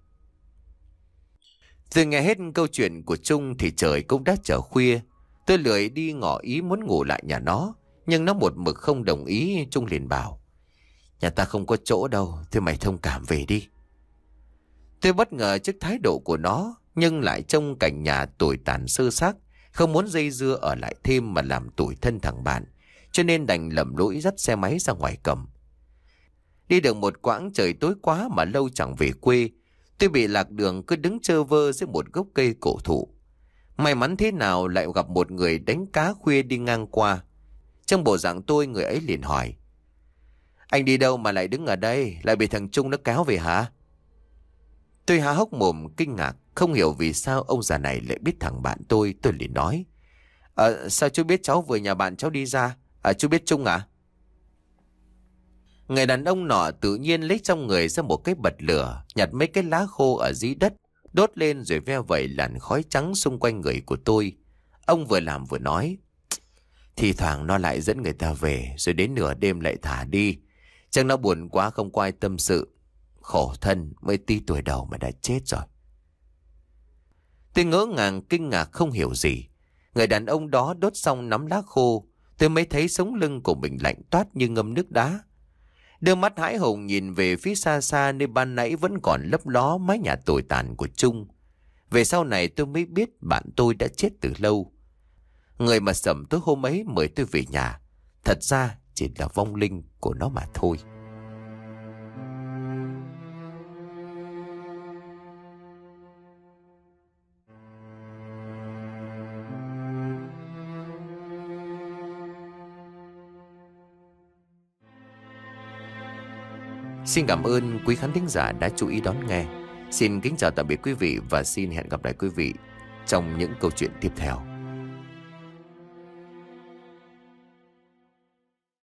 A: Từ nghe hết câu chuyện của Trung thì trời cũng đã trở khuya. Tôi lười đi ngỏ ý muốn ngủ lại nhà nó, nhưng nó một mực không đồng ý. Trung liền bảo: nhà ta không có chỗ đâu, thôi mày thông cảm về đi. Tôi bất ngờ trước thái độ của nó, nhưng lại trông cảnh nhà tồi tàn sơ xác, không muốn dây dưa ở lại thêm mà làm tủi thân thằng bạn, cho nên đành lầm lũi dắt xe máy ra ngoài cầm. Đi được một quãng trời tối quá mà lâu chẳng về quê, tôi bị lạc đường cứ đứng chơ vơ dưới một gốc cây cổ thụ. May mắn thế nào lại gặp một người đánh cá khuya đi ngang qua. Trong bộ dạng tôi, người ấy liền hỏi: anh đi đâu mà lại đứng ở đây, lại bị thằng Trung nó kéo về hả? Tôi há hốc mồm kinh ngạc, không hiểu vì sao ông già này lại biết thằng bạn tôi. Tôi liền nói: Ờ, sao chú biết cháu vừa nhà bạn cháu đi ra? À, chú biết Trung à? Người đàn ông nọ tự nhiên lấy trong người ra một cái bật lửa, nhặt mấy cái lá khô ở dưới đất, đốt lên rồi veo vẩy làn khói trắng xung quanh người của tôi. Ông vừa làm vừa nói: thì thoảng nó lại dẫn người ta về, rồi đến nửa đêm lại thả đi. Chắc nó buồn quá không có ai tâm sự. Khổ thân, mới tí tuổi đầu mà đã chết rồi. Tôi ngỡ ngàng kinh ngạc không hiểu gì. Người đàn ông đó đốt xong nắm lá khô, tôi mới thấy sống lưng của mình lạnh toát như ngâm nước đá. Đưa mắt hãi hùng nhìn về phía xa xa nơi ban nãy vẫn còn lấp ló mái nhà tồi tàn của Trung. Về sau này tôi mới biết bạn tôi đã chết từ lâu. Người mà Sẩm tối hôm ấy mời tôi về nhà, thật ra chỉ là vong linh của nó mà thôi. Xin cảm ơn quý khán thính giả đã chú ý đón nghe. Xin kính chào tạm biệt quý vị và xin hẹn gặp lại quý vị trong những câu chuyện tiếp theo.